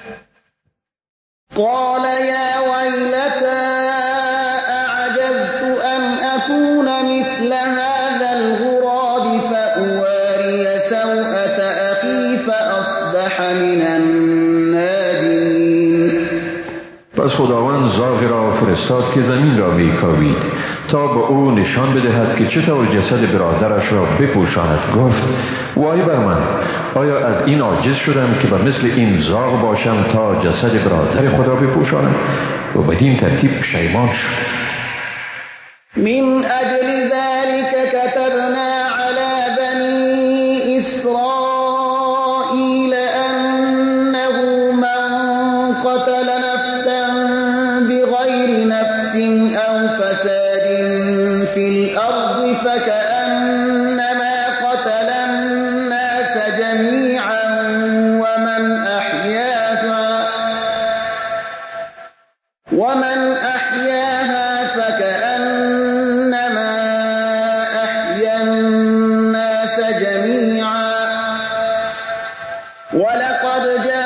S1: قال يا ويلتى أعجزت أن أكون مثل هذا الغراب فأواري سوءة أخي فأصبح من النادمين.
S2: پس خداوند زاغی را فرستاد که زمین را میکاوید تا به او نشان بدهد که چطور جسد برادرش را بپوشاند. گفت وای بر من، آیا از این عاجز شدم که به مثل این زاغ باشم تا جسد برادر خود را بپوشانم؟ و بدین ترتیب پشیمان شد.
S1: من أجل ذلك كتبنا على بني إسرائيل أنه من قتل نفسا بغير نفس أو فساد في الأرض فكأنما قتل الناس جميعا ومن أحياها فكأنما أحيا الناس جميعا ولقد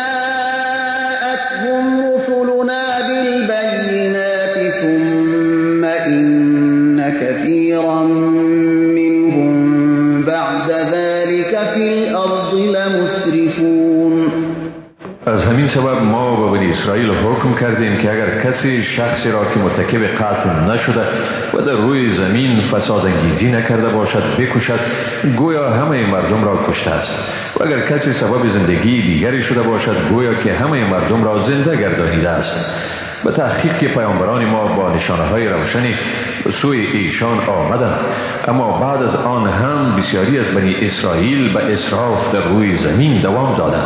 S1: جاءتهم رسلنا بالبينات ثم إن كثيرا منهم بعد ذلك في الأرض لمسرفون.
S2: از همین سبب ما به بنی اسرائیل حکم کردیم که اگر کسی شخصی را که مرتکب قتل نشده و در روی زمین فساد انگیزی نکرده باشد بکشد، گویا همه مردم را کشته است، و اگر کسی سبب زندگی دیگری شده باشد گویا که همه مردم را زنده گردانیده است. به تحقیق که پیامبران ما با نشانه‌های روشنی به سوی ایشان آمدند، اما بعد از آن هم بسیاری از بنی اسرائیل به اسراف در روی زمین دوام دادند.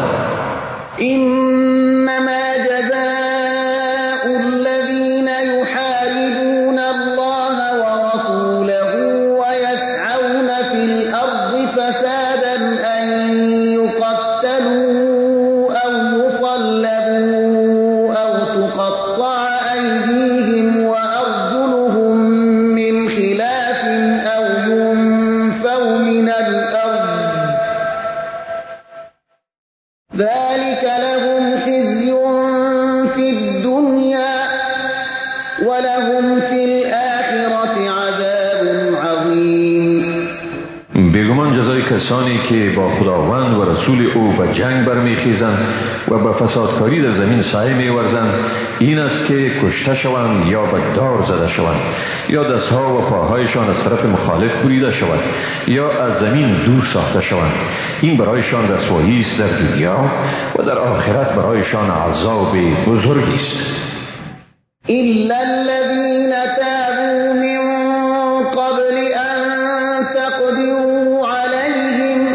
S1: إنما جزاء الذين يحاربون الله ورسوله ويسعون في الأرض فسادا أن يقتلوا أو يصلبوا أو تقطع أيديهم وأرجلهم من خلاف أو ينفوا من الأرض ذلك لهم خزي في الدنيا ولهم في الآخرة عذاب عظيم.
S2: بیگمان جزای کسانی که با خداوند و رسول او به جنگ برمیخیزند و به فسادکاری در زمین سعی میورزند این است که کشته شوند یا به دار زده شوند یا دستها و پاهایشان از طرف مخالف بریده شود یا از زمین دور ساخته شوند. این برایشان رسوایی است در دنیا و در آخرت برایشان عذاب بزرگی است.
S1: إلا الذين تابوا من قبل أن تقدروا عليهم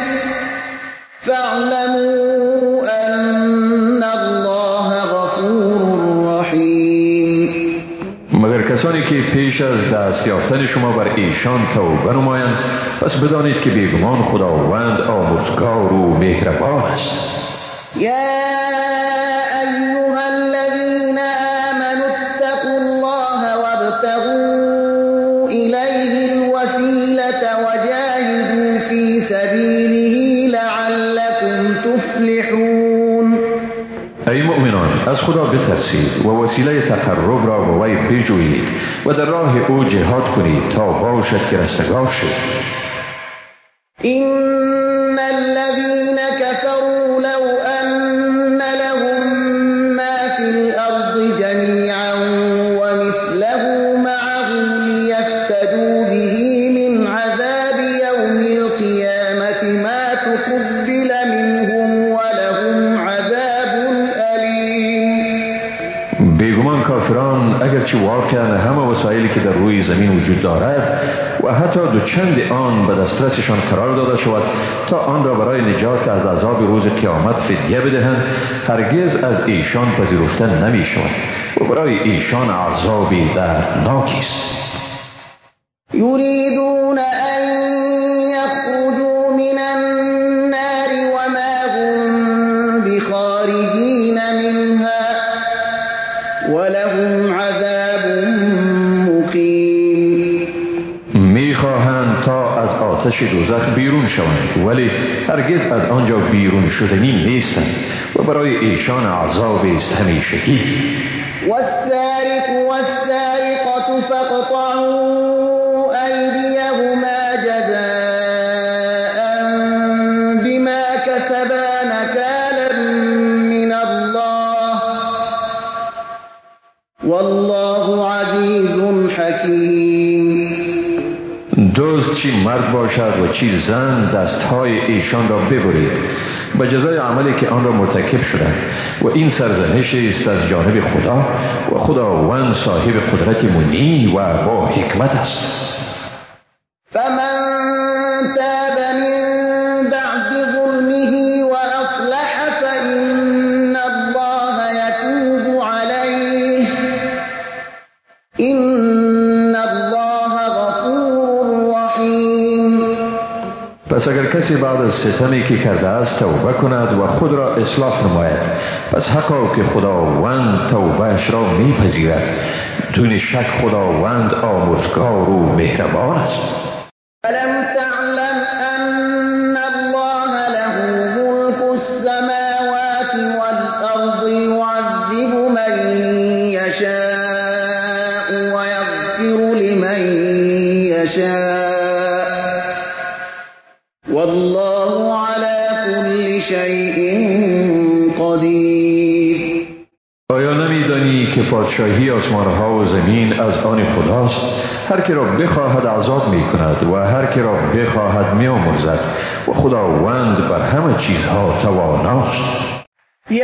S1: فاعلموا أن الله غفور رحيم.
S2: مگر کسانی که پیش از دست یافتن شما بر ایشان توبه نمایند، پس بدانید که بیگمان خداوند آمرزگار و مهربان است.
S1: يا أيها الذين آمنوا اتقوا الله وابتغوا إليه الوسيلة وجاهدوا في سبيله لعلكم تفلحون.
S2: ای مؤمنان، از خدا بترسید و وسیله تقرب را به وی بجویید و در راه او جهاد کنید تا باشد که رستگار شید.
S1: إن الذين كفروا لو أن لهم ما في الأرض جميعا ومثله معه ليفتدوا به من عذاب يوم القيامة ما تقبل منهم ولهم عذاب أليم.
S2: بیگمان کافران اگرچه واقعا همه وسایلی که در روی زمین وجود دارد و حتی دوچند آن به دسترسشان قرار داده شود تا آن را برای نجات از عذاب روز قیامت فدیه بدهند، هرگز از ایشان پذیرفته نمی شود و برای ایشان عذابی دردناکی است.
S1: يريدون أن يخرجوا من النار وما هم بخارجين منها ولهم عذاب مقيم.
S2: میخواهند تا از آتش دوزخ بیرون شوند ولی هرگز از آنجا بیرون شدنی نیستند و برای ایشان عذاب است همیشگی.
S1: والسارق والسارقة فاقطعوا أيديهما جزاء بما كسبا نكالا من الله والله عزیز حکیم.
S2: دزد چی مرد باشد و چی زن دستهای ایشان را ببرید به جزای عملی که آن را مرتکب شدند و این سرزنش است از جانب خدا و خداوند صاحب قدرت منی و با حکمت است.
S1: فمن تاب من بعد ظلمه وأصلح فإن الله يتوب عليه إن الله غفور رحیم.
S2: پس اگر کسی بعد از ستمی که کرده است توبه کند و خود را اصلاح نماید، پس حقا که خداوند توبهش را میپذیرد. دون شک خداوند آمرزگار و مهربان است.
S1: ألم تعلم أن الله له ملك السماوات والأرض يعذب من يشاء ويغفر لمن يشاء والله على كل شيء قدیر.
S2: آیا نمیدانی که پادشاهی آسمانها و زمین از آن خداست؟ هر که را بخواهد عذاب می کند و هر که را بخواهد می آمرزد و خداوند بر همه چیزها تواناست.
S1: یا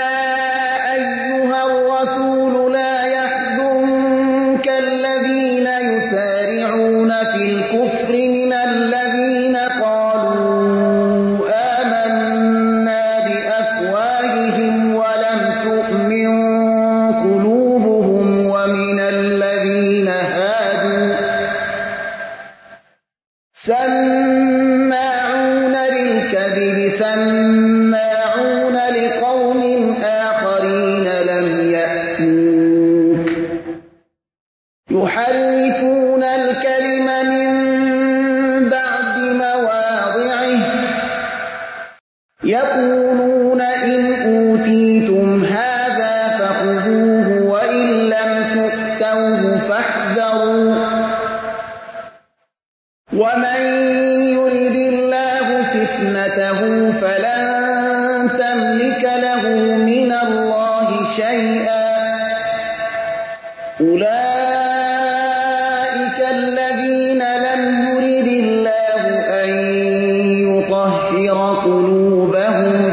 S1: أيها الرسول لا يحزنك الذين يسارعون في الكفر من الذين قالوا آمنا بأفواههم ولم تؤمن قلوبهم ومن الذين هادوا سماعون للكذب سماعون لقوم آخرين لم يأتوك يحرفون الكلم من بعد مواضعه يقولون إن أوتيتم هذا فخذوه وإن لم تؤتوه فاحذروا ومن يرد الله فتنته فلن تملك له من الله شيئا أولئك الذين لم يرد الله أن يطهر قلوبهم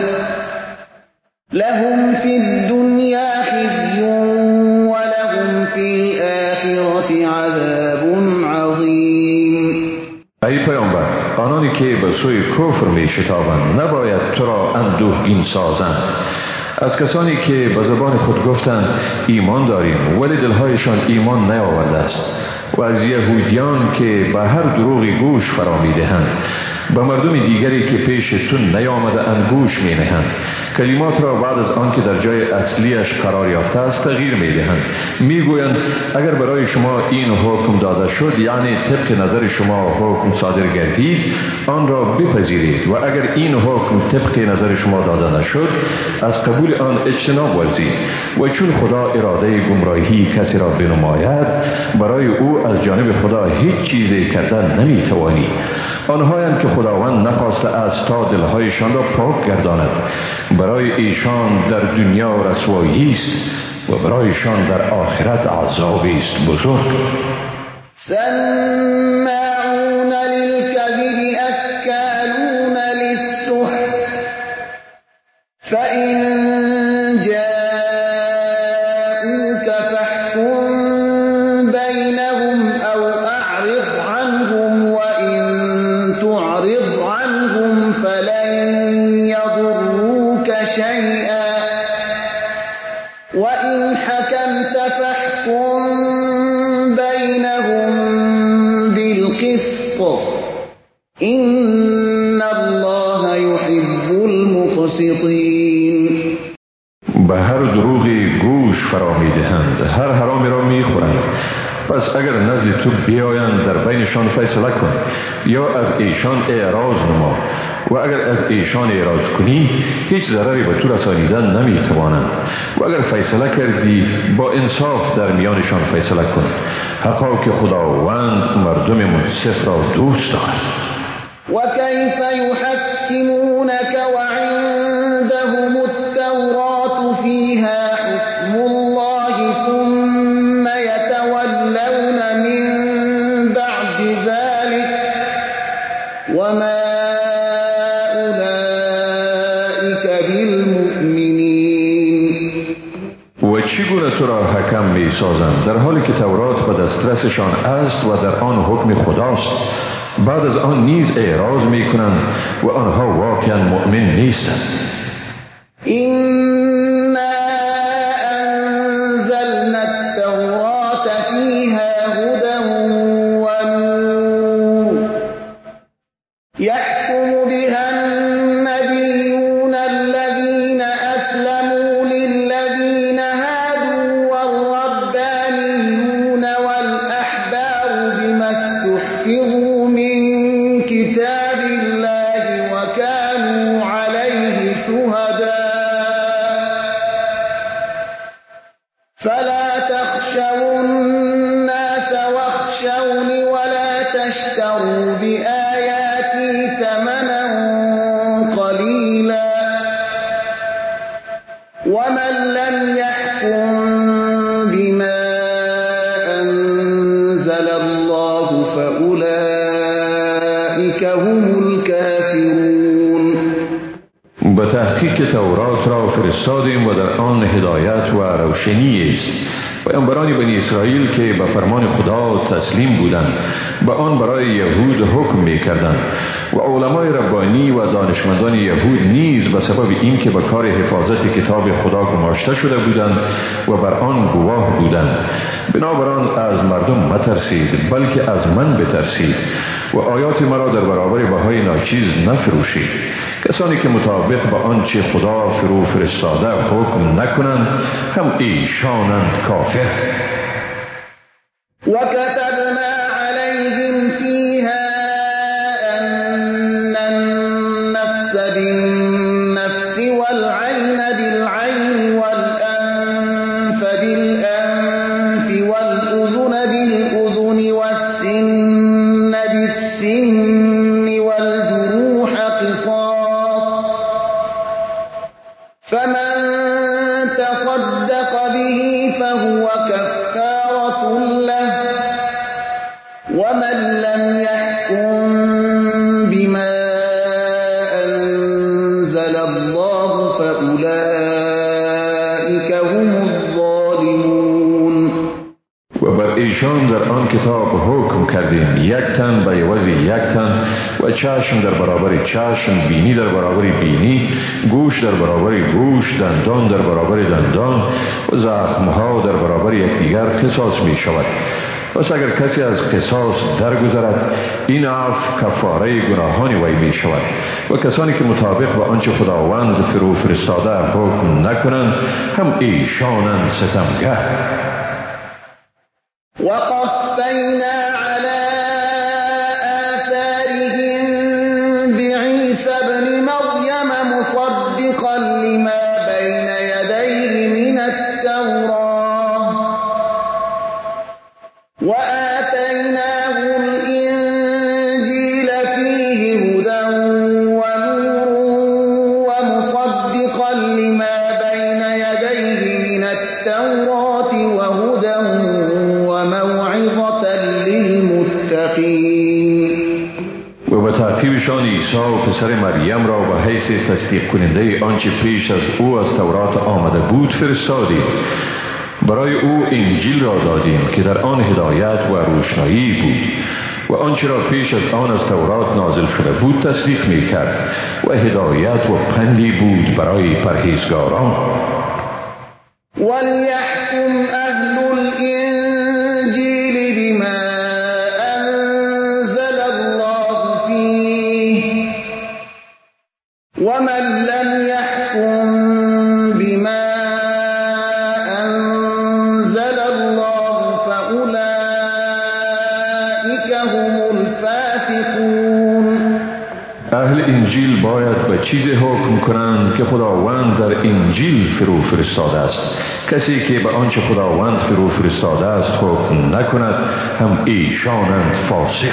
S1: لهم في الدنيا خزي ولهم في الآخرة عذاب عظیم.
S2: ای پیامبر، آنانی که به سوی کفر می شتابند نباید تو را اندوهگین سازند. از کسانی که به زبان خود گفتند ایمان داریم ولی دلهایشان ایمان نیاورده است، و از یهودیان که به هر دروغی گوش فرا می دهند، به مردم دیگری که پیش تو نیامده اند گوش می نهند. کلمات را بعد از آن که در جای اصلیش قرار یافته است تغییر می دهند. می گویند اگر برای شما این حکم داده شد، یعنی طبق نظر شما حکم صادر گردید، آن را بپذیرید، و اگر این حکم طبق نظر شما داده نشد از قبول آن اجتناب ورزید. و چون خدا اراده گمراهی کسی را بنماید، برای او از جانب خدا هیچ چیزی کردن نمی توانی. آنهایند که خداوند نخواسته است تا دلهایشان را پاک گرداند، برای ایشان در دنیا رسوایی است و برایشان در آخرت عذابی است بزرگ.
S1: سماعون للكذب أكالون للسحت فإن جاءوك فاحكم بينهم أو أعرض عنهم وإن تعرض عنهم فلن يضروك شيئا وإن حكمت فاحكم بينهم بالقسط إن الله يحب المقسطين.
S2: به هر دروغی گوش فرا می دهند، هر حرامی را می خورند. پس اگر نزد تو بیایند در بینشان فیصله کن، یا از ایشان اعراض نما، و اگر از ایشان اعراض کنی هیچ ضرری به تو رسانیدن نمی توانند. و اگر فیصله کردی با انصاف در میانشان فیصله کن، حقا که خداوند مردم منصف را دوست دارد.
S1: وكيف يحكمونك وعندهم التوراة فيها حكم الله ثم
S2: چگونه تو را حکم می سازند در حالی که تورات به دسترسشان است و در آن حکم خداست؟ بعد از آن نیز اعراض می کنند و آنها واقعا مؤمن نیستند.
S1: إنا أنزلنا التوراة فيها هدى ونور يحكم بها النبيون الذين أسلموا للذين هادوا والربانيون والأحبار بما استحفظوا من كتاب الله وكانوا عليه شهداء فلا تخشوا الناس واخشوني ولا تشتروا بآياتي ثمنا قليلا ومن لم يحكم بما أنزل الله فأولئك هم الكافرون.
S2: به تحقیق تورات را فرستادیم و در آن هدایت و روشنی است. پیامبران بنی اسرائیل که به فرمان خدا تسلیم بودند به آن برای یهود حکم می کردند و علمای ربانی و دانشمندان یهود نیز به سبب اینکه به کار حفاظت کتاب خدا گماشته شده بودند و بر آن گواه بودند، بنابراین از مردم مترسید بلکه از من بترسید و آیات مرا در برابر بهای ناچیز نفروشید. کسانی که مطابق به آنچه خدا فرو فرستاده حکم نکنند هم ایشانند کافر.
S1: وكتبنا عليهم فيها أن النفس بالنفس والعين بالعين والأنف بالأنف والأذن بالأذن والسن بالسن والجروح قصاص فمن تصدق به فهو كفارة له ومن لم يحكم بما أنزل الله فأولئك هم الظالمون.
S2: و بر ایشان در آن کتاب حکم کردیم یک تن به عوض یک تن و چشم در برابر چشم، بینی در برابر بینی، گوش در برابر گوش، دندان در برابر دندان و زخمها در برابر یکدیگر قصاص می شود. پس اگر کسی از قصاص درگذرد این عفو کفاره گناهان وی می شود و کسانی که مطابق به آنچه خداوند فرو فرستاده حکم نکنند هم ایشانند ستمگر.
S1: وقفينا على آثارهم بعيسى ابن مريم مصدقا لما بين يديه من التوراة وآتيناه الإنجيل فيه هدى ونور ومصدقا لما بين يديه من التوراة وهدى وموعظة للمتقين.
S2: و به تعقیبشان عیسی پسر مریم را به حیث تصدیق کننده آنچه پیش از او از تورات آمده بود فرستادیم. برای او انجیل را دادیم که در آن هدایت و روشنایی بود و آنچه را پیش از آن از تورات نازل شده بود تصدیق می کرد و هدایت و پندی بود برای پرهیزگاران.
S1: وليحكم أهل الإنجيل بما أنزل الله فيه ومن لم يحكم بما أنزل الله فأولئك هم الفاسقون.
S2: اهل انجیل باید به چیزی حکم کنند که خداوند در انجیل فرو فرستاده است. کسی که به آنچه خداوند فرو فرستاده است حکم نکند هم ایشانند فاسق.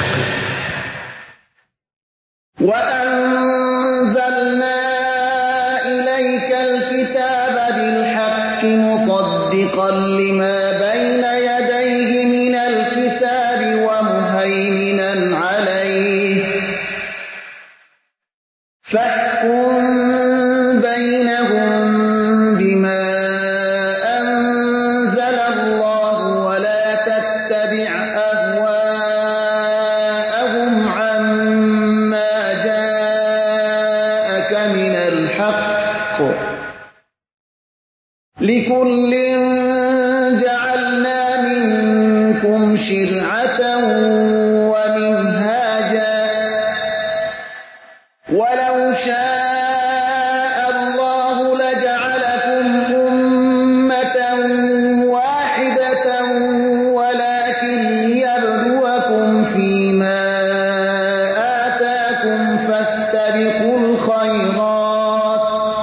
S1: وأنزلنا إليك الكتاب بالحق مصدقا لما بين يديه من الكتاب ومهيمنا عليه فاحكم بينهم بما أنزل جعلنا منكم شرعة ومنهاجا ولو شاء الله لجعلكم أمة واحدة ولكن ليبلوكم فيما آتاكم فاستبقوا الخيرات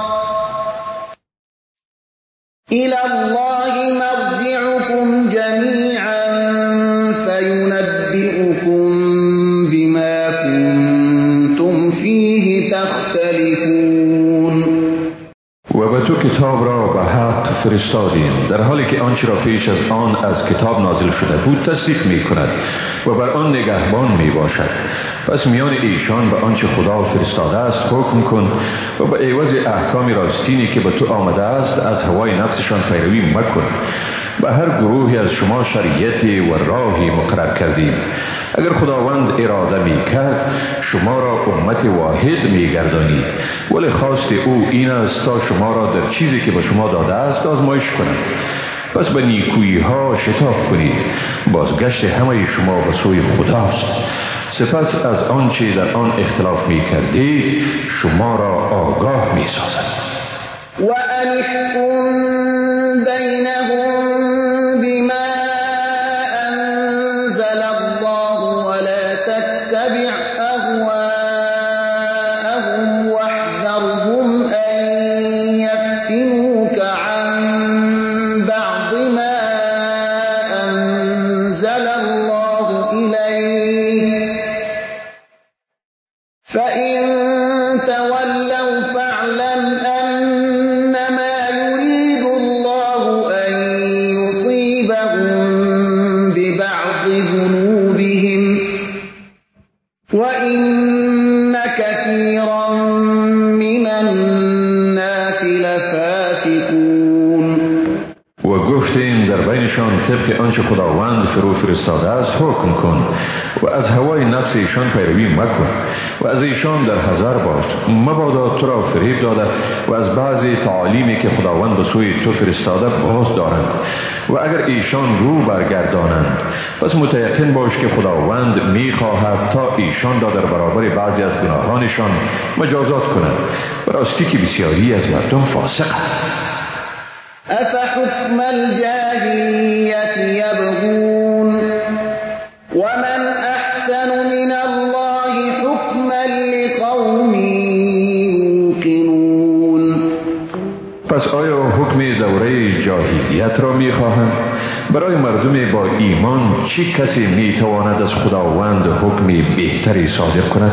S1: إلى الله مرجعكم جميعا فينبئكم بما كنتم فيه تختلفون.
S2: و به تو کتاب را به حق فرستادیم در حالی که آنچه را پیش از آن از کتاب نازل شده بود تصدیق می کند و بر آن نگهبان می باشد. پس میان ایشان به آنچه خدا فرستاده است حکم کن و به عوض احکام راستینی که به تو آمده است از هوای نفسشان پیروی مکن. به هر گروهی از شما شریعتی و راهی مقرر کردیم. اگر خداوند اراده می کرد شما را امت واحد می گردانید، ولی خواست او این است تا شما را در چیزی که به شما داده است آزمایش کند. پس به نیکویی ها شتاب کنید. بازگشت همه شما به سوی خداست. سپس از آنچه در آن اختلاف می کردید شما را آگاه می سازد.
S1: و انحکم بینهم بما انزل الله ولا تتبع اهواءهم واحذرهم ان يفتنوك عن بعض ما انزل الله اليك فإن تولوا فاعلم أنما يريد الله أن يصيبهم ببعض ذنوبهم وإن كثيرا من الناس لفاسقون.
S2: و گفتیم در بینشان طبق آنچه خداوند فرو فرستاده است حکم کن و از هوای نفس ایشان پیروی مکن و از ایشان در حذر باش. مبادا تو را فریب داده و از بعضی تعالیمی که خداوند به سوی تو فرستاده باز دارند و اگر ایشان رو برگردانند پس متیقن باش که خداوند می خواهد تا ایشان را در برابر بعضی از گناهانشان مجازات کند. راستی که بسیاری از مردم فاسق است.
S1: أفحكم الجاهلية يبغون ومن أحسن من الله حكما لقوم يوقنون.
S2: پس آیا حکم دوره جاهلیت را می خواهند؟ برای مردم با ایمان چه کسی می تواند از خداوند حکم بهتری صادر کند؟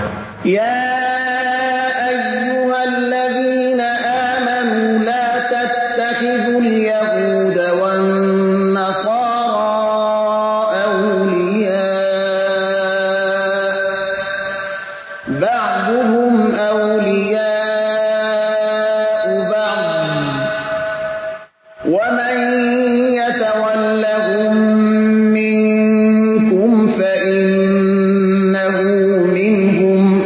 S1: اتخذوا اليهود والنصارى أولياء بعضهم أولياء بعض ومن يتولهم منكم فإنه منهم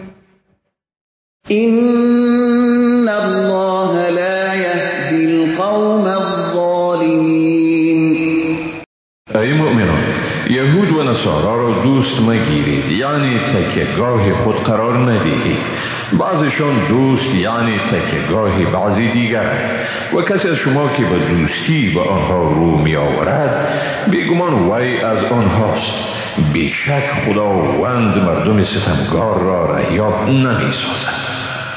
S1: إن الله لا يهدي القوم الظالمين.
S2: ای مؤمنان، یهود و نصارا را دوست مگیرید، یعنی تکیهگاه خود قرار ندهید. بعضشان دوست یعنی تکیهگاه بعضی دیگر و کسی از شما که به دوستی به آنها رو می آورد بیگمان وی از آنهاست. بیشک خداوند مردم ستمگار را رهیاب نمی سازد.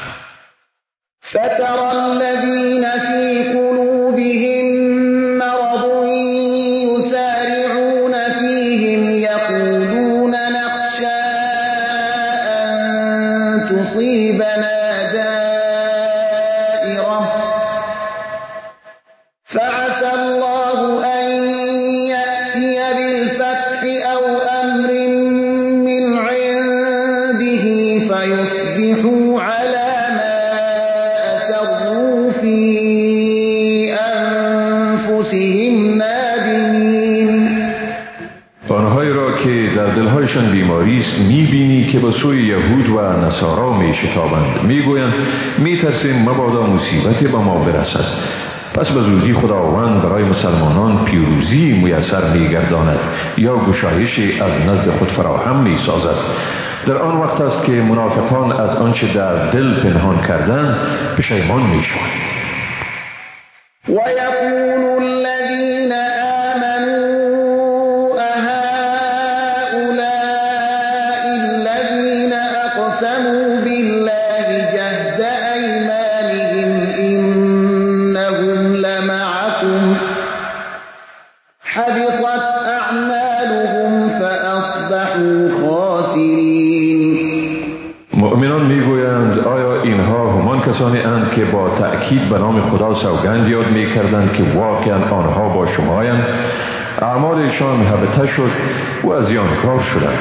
S1: فترى الذين في قلوبهم مرض يسارعون فيهم يقولون نخشى أن تصيبنا دائرة فعسى الله أن يأتي بالفتح أو أمر من عنده فيصبحوا على
S2: آنهایی را که در دلهایشان بیماری است میبینی که به سوی یهود و نصارا میشتابند، میگویند میترسیم مبادا مصیبتی به ما برسد. پس به زودی خداوند برای مسلمانان پیروزی میسر میگرداند یا گشایشی از نزد خود فراهم میسازد. در آن وقت است که منافقان از آنچه در دل پنهان کردند پشیمان میشوند.
S1: ويقول الذين آمنوا أهؤلاء الذين أقسموا بالله جهد أيمانهم إنهم لمعكم حبطت أعمالهم فأصبحوا خاسرين.
S2: مؤمنان میگویند آیا اینها همان کسانی اند که با تأکید به نام خدا سوگند یاد میکردند که واقعا آنها با شمایند؟ اعمالشان هبطه شد و زیانکار شدند.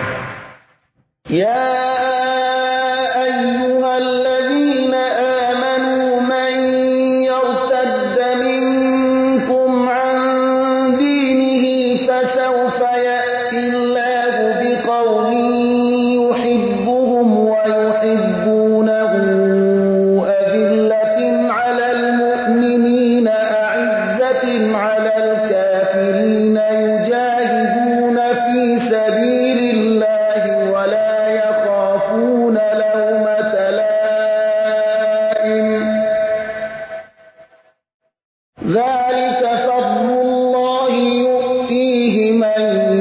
S1: يا أيها الذين آمنوا من يرتد منكم عن دينه فسوف يأتي الله بقوم يحبهم ويحبونه أذلة على المؤمنين أعزة على الكافرين يجاهدون في سبيل الله ولا يخافون لومة لائم ذلك فضل الله يؤتيه من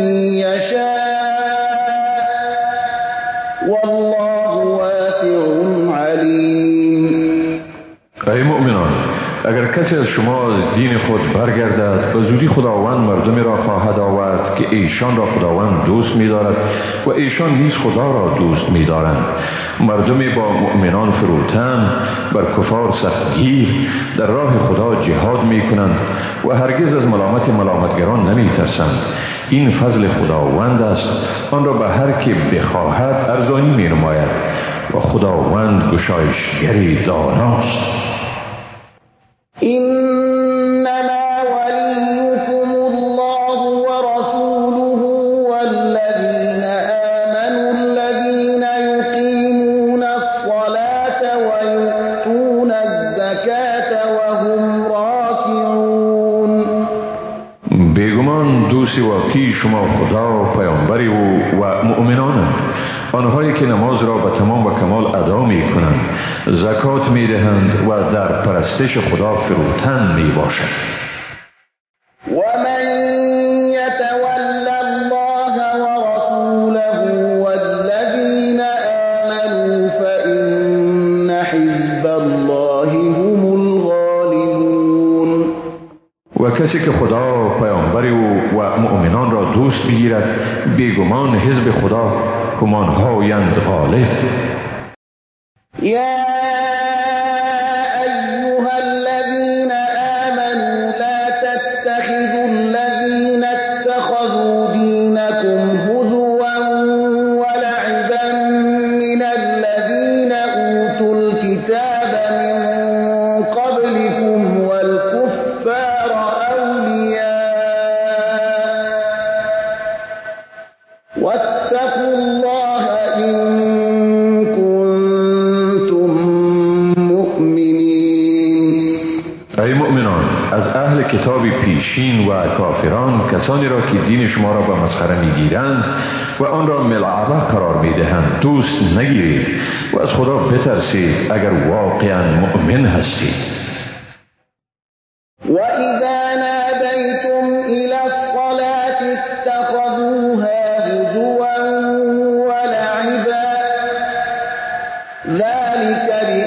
S1: يشاء والله واسع عليم.
S2: ای مؤمنان، اگر کسی از شما از دین خود برگردد به زودی خداوند مردمی را خواهد آورد که ایشان را خداوند دوست می‌دارد و ایشان نیز خدا را دوست می‌دارند. مردمی با مؤمنان فروتن بر کفار سختگیر در راه خدا جهاد می‌کنند و هرگز از ملامتگران نمی‌ترسند. این فضل خداوند است، آن را به هر که بخواهد ارزانی می‌نماید و خداوند گشایشگری داناست.
S1: إنما وليكم الله ورسوله والذين آمنوا الذين يقيمون الصلاة ويؤتون الزكاة وهم راكعون.
S2: بیگمان دوست واقعی شما خدا، پیامبری و مؤمنانند، آنهایی که نماز را به تمام و کمال ادا می کنند، زکات می دهند و در پرستش خدا فروتن می باشند.
S1: ومن يتول الله ورسوله والذين آمنوا فإن حزب الله هم الغالبون.
S2: و کسی که خدا، پیامبری و مؤمنان را دوست بگیرد، بیگمان حزب خدا همانهایند غالب.
S1: يا أيها الذين آمنوا لا تتخذوا الذين اتخذوا دينكم هزوا ولعبا من الذين أوتوا الكتاب من قبلكم والكفار أولياء واتقوا الله إن كنتم مؤمنين.
S2: ای مؤمنان، از اهل کتاب پیشین و کافران کسانی را که دین شما را به مسخره میگیرند و آن را ملعبه قرار میدهند دوست نگیرید و از خدا بترسید اگر واقعا مؤمن هستید.
S1: وإذا ناديتم إلى الصلاة اتخذوها هزوا ولعبا ذلك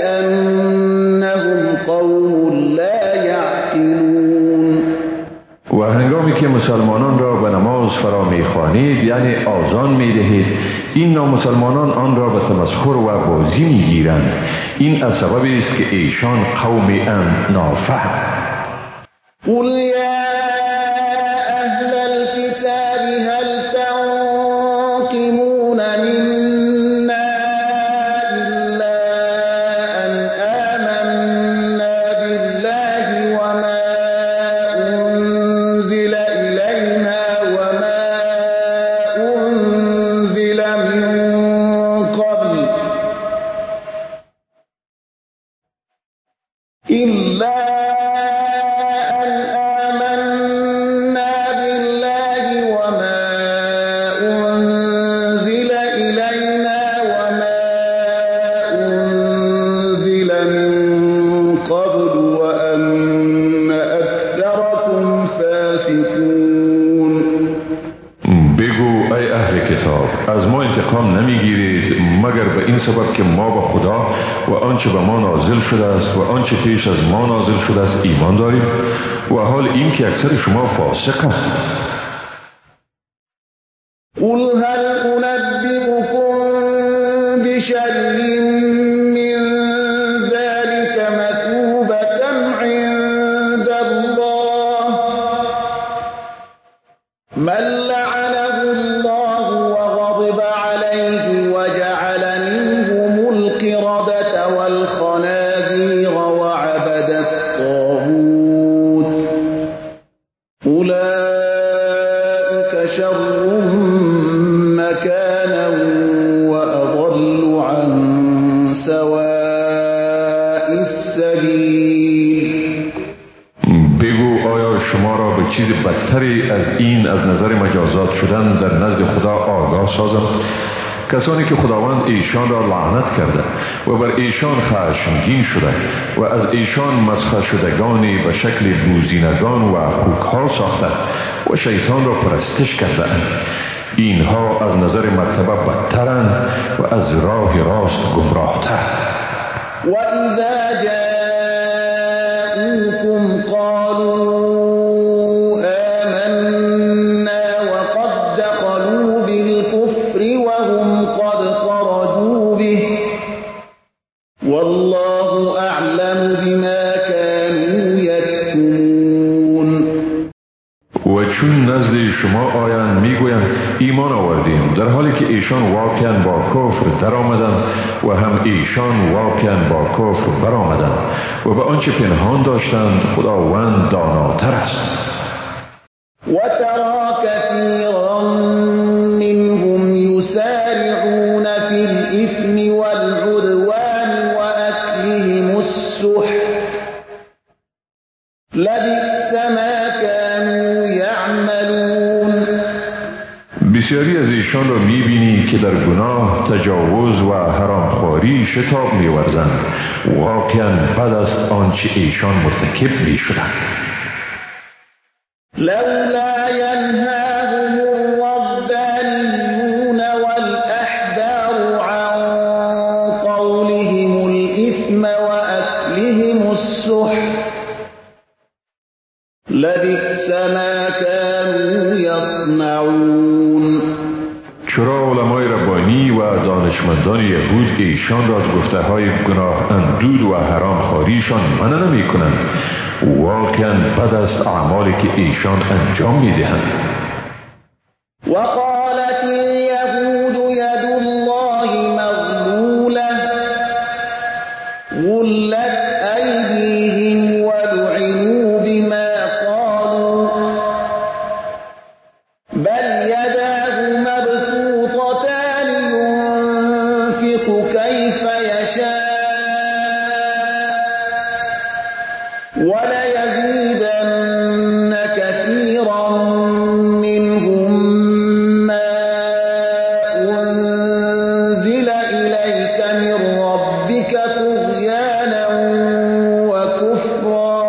S1: بأنهم قوم لا يعقلون.
S2: و هنگامی که مسلمانان را به نماز فرا میخوانید یعنی آذان میدهید، این نامسلمانان آن را به تمسخر و بازی میگیرند. این از سببی است که ایشان قومی نافهم.
S1: قل يا أهل الكتاب هل تنقمون منا إلا أن آمنا بالله وما أنزل إلينا وما أنزل من قبل إلا
S2: التهام نمیگیرید مگر به این سبب که ما به خدا و آنچه به ما نازل شده است و آنچه پیش از ما نازل شده است ایمان دارید و حال این که اکثر شما فاسقند.
S1: قل هل أنبئكم بشر من ذلك مثوبة عند الله من لعنه الله وغضب عليه وجعل منهم القردة والخنازير وعبد الطاغوت أولئك شر مكانا وأضل عن سواء السبيل.
S2: بگو آیا شما را به چیز بدتری از این از نظر مجازات شدن در نزد خدا آگاه سازم؟ کسانی که خداوند ایشان را لعنت کرده و بر ایشان خشمگین شده و از ایشان مسخر شدگانی به شکل بوزینگان و خوکها ساخته و شیطان را پرستش کرده اند، اینها از نظر مرتبه بدترند و از راه راست گمراهتر.
S1: و اذا جاءوكم قالوا آمنا وقد دخلوا بالكفر وهم قد خرجوا به والله أعلم بما كانوا يكتمون.
S2: و چون نزد شما آیند میگویند ایمان آوردیم، در حالی که ایشان واقعا با کفر در آمدند و هم ایشان واقعا با کفر برآمدند و به آنچه پنهان داشتند خداوند داناتر است.
S1: وترى كثيرا منهم يسارعون في الإثم والعدوان وأكلهم السحت لبئس ما كانوا يعملون.
S2: بسیاری از ایشان را میبینی که در گناه، تجاوز و حرامخواری شتاب میورزند. واقعا بد است آنچه ایشان مرتکب میشدند.
S1: لولا ينهاهم الربانيون والأحبار عن قولهم الإثم وأكلهم السحت لبئس ما كانوا يصنعون.
S2: چرا علمای ربانی و دانشمندان یهود ایشان را از گفته‌های گناه اندود و حرامخواریشان منع نمی‌کنند؟ واقعا بد است اعمالی که ایشان انجام می‌دهند.
S1: وقالت اليهود يد الله مغلولة غلت أيديهم ولعنوا بما قالوا بل يداه مبسوطتان ينفق كيف يشاء وليزيدن كثيرا منهم ما أنزل إليك من ربك طغيانا وكفرا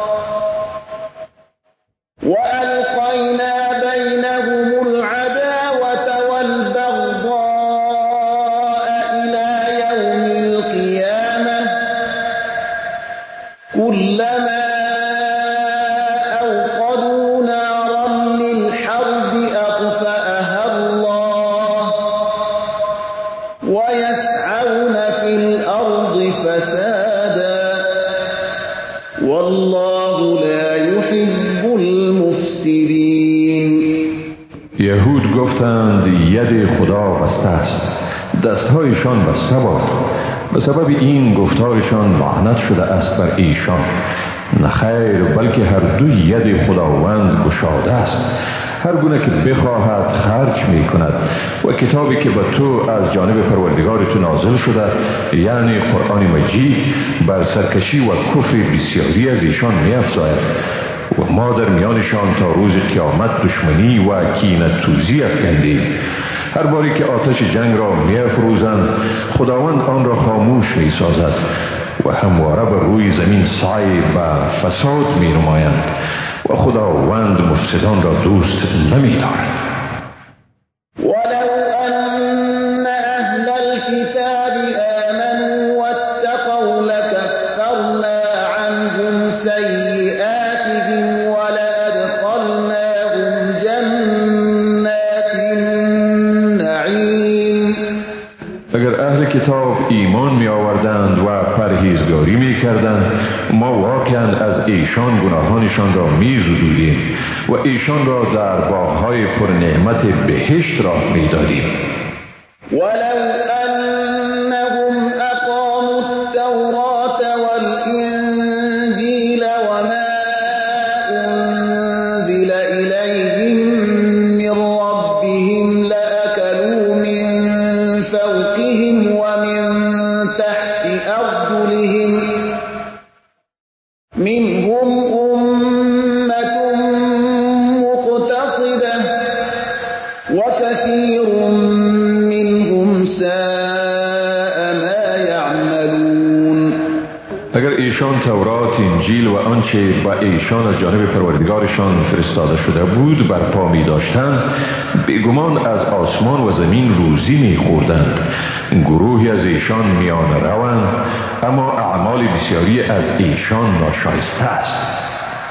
S1: وألقينا بينهم العداوة والبغضاء إلى يوم القيامة كلما أوقدوا نارا للحرب أطفأها الله ويسعون في الأرض فسادا والله لا يحب المفسدين.
S2: یهود گفتند ید خدا بسته است، دستهایشان بسته باد. به سبب این گفتارشان لعنت شده است بر ایشان. نخیر، بلکه هر دو ید خداوند گشاده است، هر گونه که بخواهد خرج می کند و کتابی که به تو از جانب پروردگار تو نازل شده یعنی قرآن مجید بر سرکشی و کفر بسیاری از ایشان می افزاید و ما در میانشان تا روز قیامت دشمنی و کینه توزی افکندیم. هر باری که آتش جنگ را می افروزند خداوند آن را خاموش می سازد و همواره بر روی زمین سعی به فساد می نمایند و خداوند مفسدان را دوست نمی دارد.
S1: ولو أن
S2: ایمان می آوردند و پرهیزگاری می کردند، ما واقعا از ایشان گناهانشان را می زدودیم و ایشان را در باغ‌های پر نعمت بهشت راه می دادیم.
S1: ولو أنهم أقاموا التوراة والإنجيل وما أنزل إليهم من ربهم لأكلوا من فوقهم ومن تحت أرجلهم منهم أمة مقتصدة وكثير
S2: اگر ایشان تورات، انجیل و آنچه با ایشان از جانب پروردگارشان فرستاده شده بود برپا می داشتند، بیگمان از آسمان و زمین روزی می خوردند. گروهی از ایشان میان روند، اما اعمال بسیاری از ایشان ناشایسته است.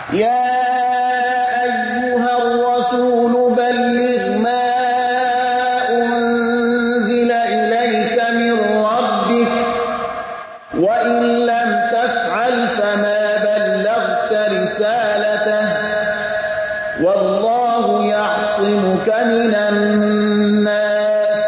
S1: والله يعصمك من الناس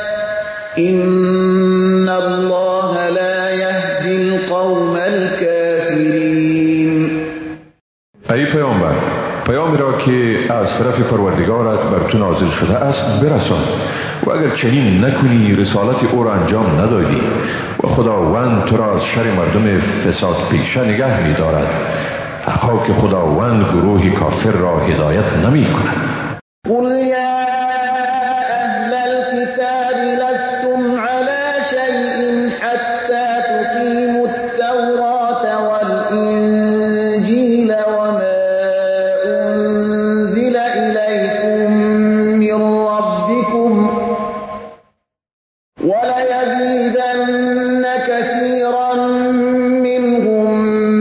S1: إن الله لا يهدي القوم الكافرين.
S2: ای پیامبر، پیامی را که از طرف پروردگارت بر تو نازل شده است برسان، و اگر چنین نکنی رسالت او را انجام ندادی و خداوند تو را از شر مردم فساد پیشه نگه می دارد. حقا که خداوند گروه کافر را هدایت نمی کند.
S1: قل یا اهل الكتاب لستم على شيء حتى تقيموا التوراة والإنجيل وما أنزل إليكم من ربكم وليزيدن كثيرا منهم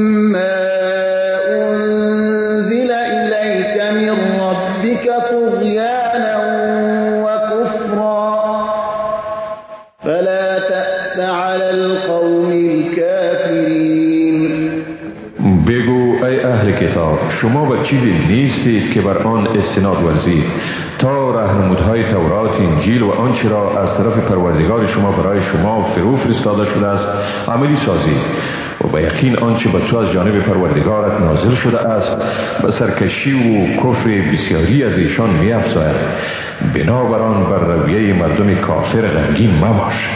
S1: طغيانا وكفرا فلا تأس على القوم الكافرين.
S2: بگو ای اهل کتاب، شما بر چیزی نیستید که بر آن استناد ورزید تا راهنمودهای تورات، انجیل و آنچه را از طرف پروردگار شما برای شما فرو فرستاده شده است عملی سازید و به یقین آنچه به تو از جانب پروردگارت نازل شده است به سرکشی و کفر بسیاری از ایشان می افزاید. بنابراین بر رویه مردم کافر غمگین مباش.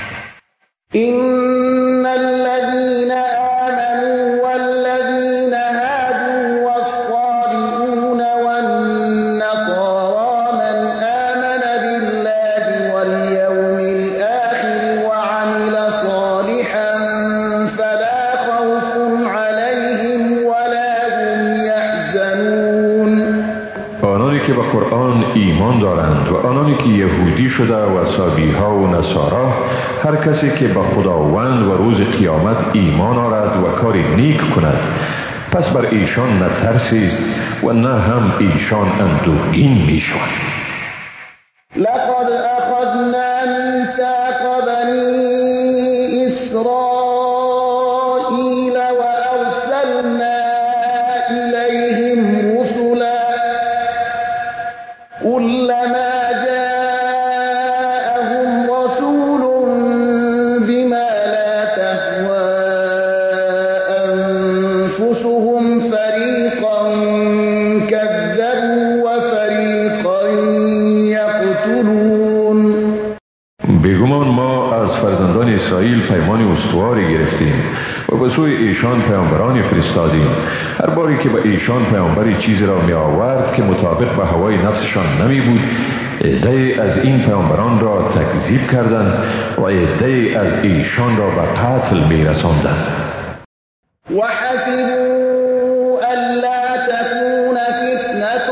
S1: إن الذين آمنوا والذين هادوا والصابئون والنصارى من آمن بالله واليوم الآخر وعمل صالحا فلا خوف عليهم ولا هم يحزنون.
S2: آنانی که به قرآن ایمان دارند و آنانی که یهودی شده و صابی ها و نصارا، هر کسی که به خداوند و روز قیامت ایمان آرد و کاری نیک کند، پس بر ایشان نه ترسی است و نه هم ایشان اندوهگین می شوند.
S1: لقد أخذنا ميثاق بني إسرائيل وأرسلنا إليهم رسلا كلما جاءهم رسول بما لا تهوى أنفسهم فريقا كذبوا وفريقا يقتلون.
S2: بیگمان ما از فرزندان اسرائیل پیمان استواری گرفتیم و به سوی ایشان پیامبرانی فرستادیم. هر باری که به ایشان پیامبری چیزی را می آورد که مطابق به هوای نفسشان نمی بود، عده‌ای از این پیامبران را تکذیب کردند و عده‌ای از ایشان را به قتل می رساندند.
S1: وحسبوا ألا تكون فتنة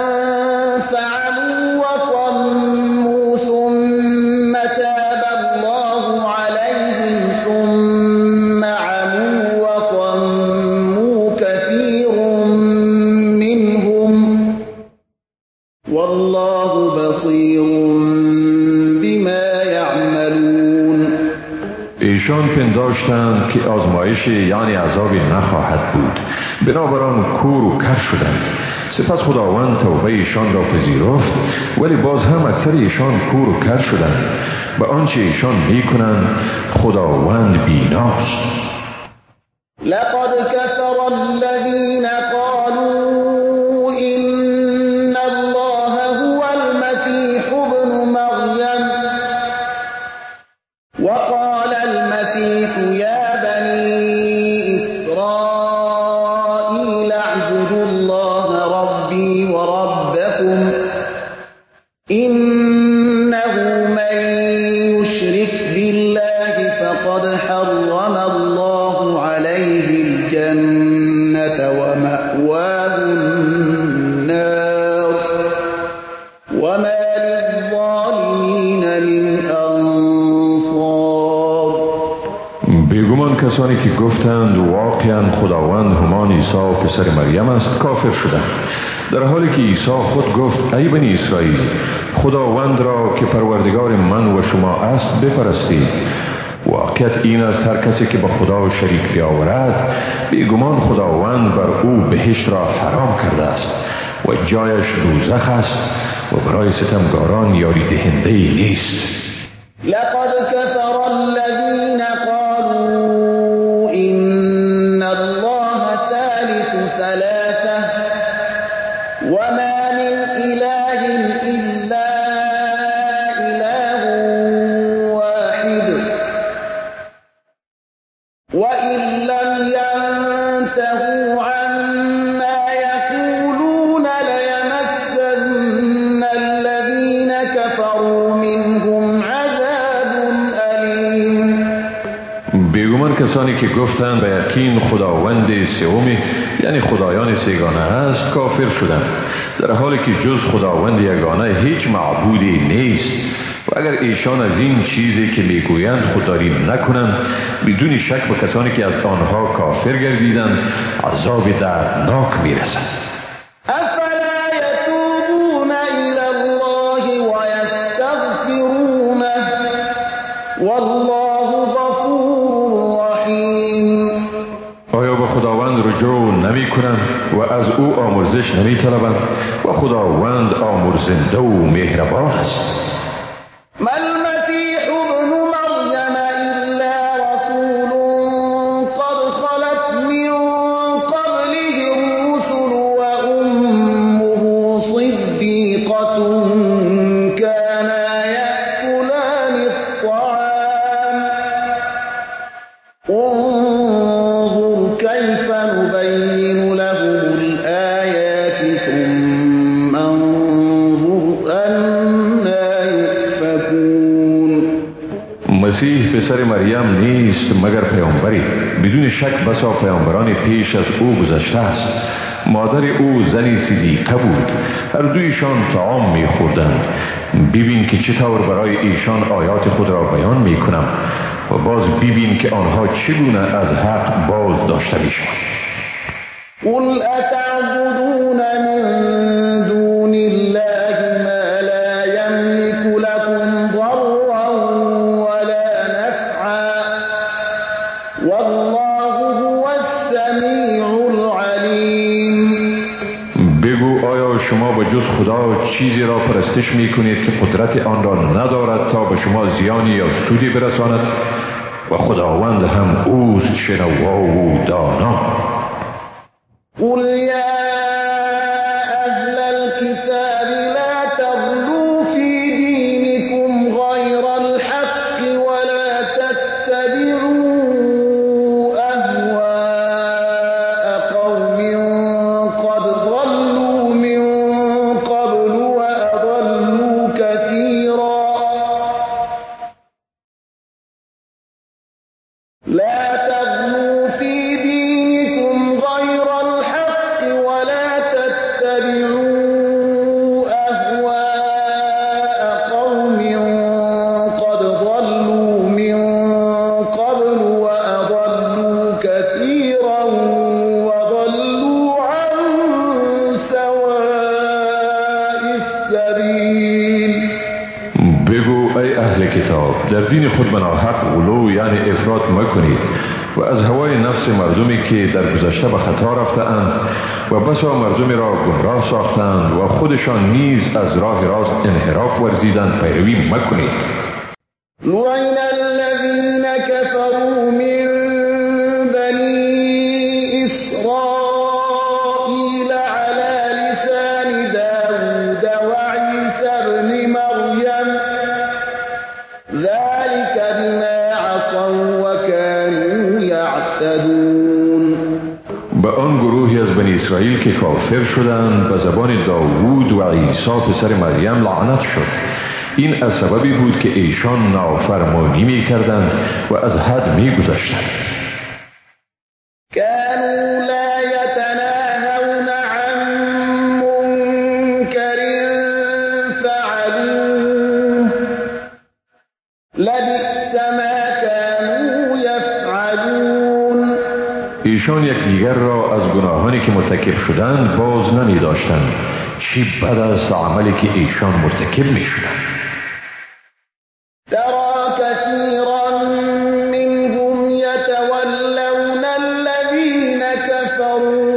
S1: فعموا وصموا ثم تاب الله عليهم ثم عموا وصموا كثير منهم والله بصير بما يعملون.
S2: ایشان پنداشتند که آزمایش یعنی عذابی نخواهد بود، بنابراین کور و کر شدند. سپس خداوند توبه ایشان را پذیرفت، ولی باز هم اکثر ایشان کور و کر شدند. به آنچه ایشان میکنند خداوند بیناست.
S1: لقد كفر الذين قالوا إن الله هو المسيح ابن مريم وقال المسيح يا بني إسرائيل اعبدوا الله ربي وربكم إنه من يشرك بالله فقد حرم الله عليه الجنة ومأواه النار وما للظالمين من أنصار.
S2: بیگمان کسانی که گفتند واقعا خداوند همان عیسی پسر مریم است کافر شدند، در حالی که عیسی خود گفت ای بنی اسرائیل خداوند را که پروردگار من و شما است بپرستید. واقعیت این است هر کسی که به خدا شریک بیاورد بیگمان خداوند بر او بهشت را حرام کرده است و جایش دوزخ است و برای ستمگاران یاری دهنده نیست.
S1: لقد كفر الذين قالوا إن الله ثالث ثلاثة وما من إله إلا إله واحد وإن لم ينتهوا عما يقولون ليمسن الذين كفروا منهم عذاب أليم.
S2: بیگمان کسانی که گفتند به یقین خداوند سومی یعنی خدایان سگانه است کافر شدند، در حالی که جز خداوند یگانه هیچ معبودی نیست. و اگر ایشان از این چیزی که میگویند خودداری نکنند بدون شک به کسانی که از آنها کافر گردیدند عذاب دردناک میرسد.
S1: أفلا يتوبون إلى الله ويستغفرونه والله غفور رحيم.
S2: آیا به خداوند رجوع نمی کنند و از او آمرزش نمی طلبند و خداوند آمرزنده و مهربان است.
S1: ما المسيح ابن مريم إلا رسول قد خلت من قبله الرسل وأمه صديقة كانا يأكلان الطعام انظر كيف نبين لهم الآيات ثم انظر أنا يؤفكون.
S2: مسیح پسر مریم نیست مگر پیامبری، بدون شک بسا پیامبران پیش از او گذشته است. مادر او زنی صدیقه بود، هر دویشان طعام می‌خوردند. ببین که چطور برای ایشان آیات خود را بیان می‌کنم و باز ببین که آنها چگونه از حق باز داشته می‌شوند.
S1: قل أتعبدون من دون الله ما لا يملك لكم ضرا ولا نفعا والله هو السميع العليم.
S2: بگو آیا شما به جز خدا چیزی را پرستش می کنید که قدرت آن را ندارد تا به شما زیانی یا سودی برساند و خداوند هم اوست شنوا و دانا.
S1: قل يا أهل الكتاب لا تغلوا في دينكم غير الحق ولا تتبعوا أهواء قوم قد ضلوا من قبل وأضلوا كثيرا. لا تغلوا في دينكم غير الحق ولا تتبعوا أهواء قوم قد ضلوا من قبل وأضلوا كثيرا وضلوا عن سواء السبيل.
S2: بگو ای اهل کتاب در دین خود به ناحق غلو یعنی افراط مکنید و از هوای نفس مردمی که در گذشته به خطا رفته‌اند و بسا مردمی را گمراه ساختند و خودشان نیز از راه راست انحراف ورزیدند پیروی مکنید.
S1: لعن الذين كفروا من بني إسرائيل على لسان داود وعيسى ابن مريم ذلك بما عصوا وكانوا يعتدون.
S2: به آن گروهی از بنی اسرائیل که کافر شدند به زبان داوود و عیسی پسر مریم لعنت شد. این از سببی بود که ایشان نافرمانی می کردند و از حد می گذشتند.
S1: كانوا لا يتناهون عن منكر فعلوه لبئس ما كانوا يفعلون.
S2: ایشان یکدیگر را از گناهانی که مرتکب شدند باز نمی داشتند. چی بد است عملی که ایشان مرتکب می شدند.
S1: ترى كثيرا منهم يتولون الذين كفروا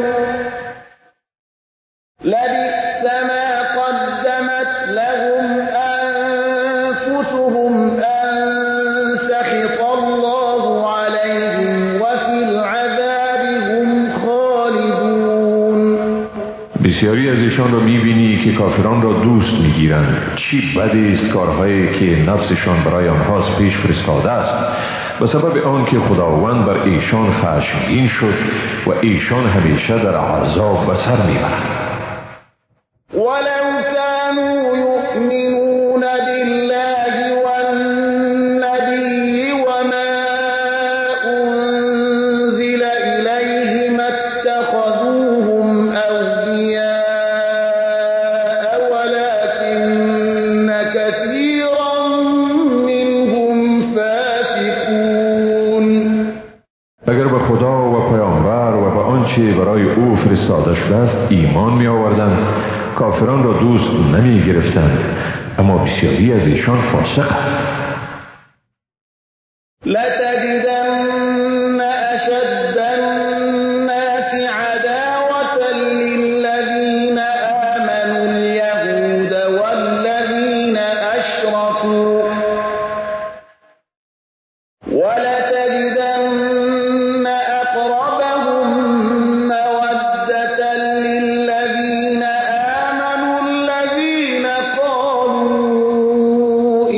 S1: لبئس ما قدمت لهم أنفسهم أن سخط الله عليهم وفي العذاب هم خالدون.
S2: بسیاری از ایشان را می‌بینی که کافران را دوست می‌گیرند. چی بدی است کارهایی که نفسشان برای آنهاست پیش فرستاده است به سبب آن که خداوند بر ایشان خشمگین شد و ایشان همیشه در عذاب به سر می‌برند.
S1: ولو كانوا يؤمنون بالله والنبي وما أنزل إليه ما اتخذوهم أولياء ولكن كثيرا منهم فاسقون.
S2: اگر به خدا و پیامبر و به آنچه برای او فرستاده شده است ایمان می آوردند کافران را دوست نمی گرفتند اما بسیاری از ایشان فاسقند.
S1: لتجدن أشد الناس عداوة للذين آمنوا اليهود والذين أشركوا ولتجدن أقربهم مودة للذين آمنوا الذين قالوا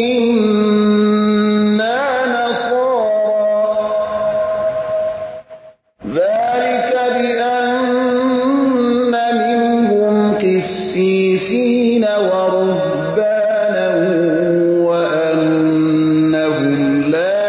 S1: إنا نصارى ذلك بأن منهم قسيسين ورهبانا وأنهم لا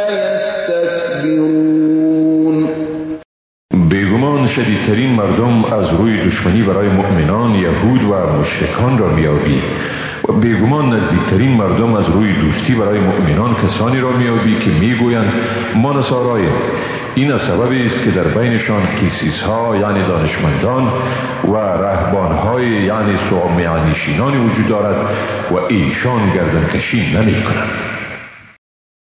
S1: يستكبرون.
S2: بیگمان شدیدترین مردم از روی دشمنی برای مؤمنان یهود و مشرکان را میابی و بیگمان نزدیکترین مردم از روی دوستی برای مؤمنان کسانی را میابی که میگویند ما نصاراییم. این از سببی است که در بینشان قسیس‌ها یعنی دانشمندان و رهبان‌های یعنی صومعه‌نشینانی وجود دارد و ایشان گردنکشی نمی‌کنند.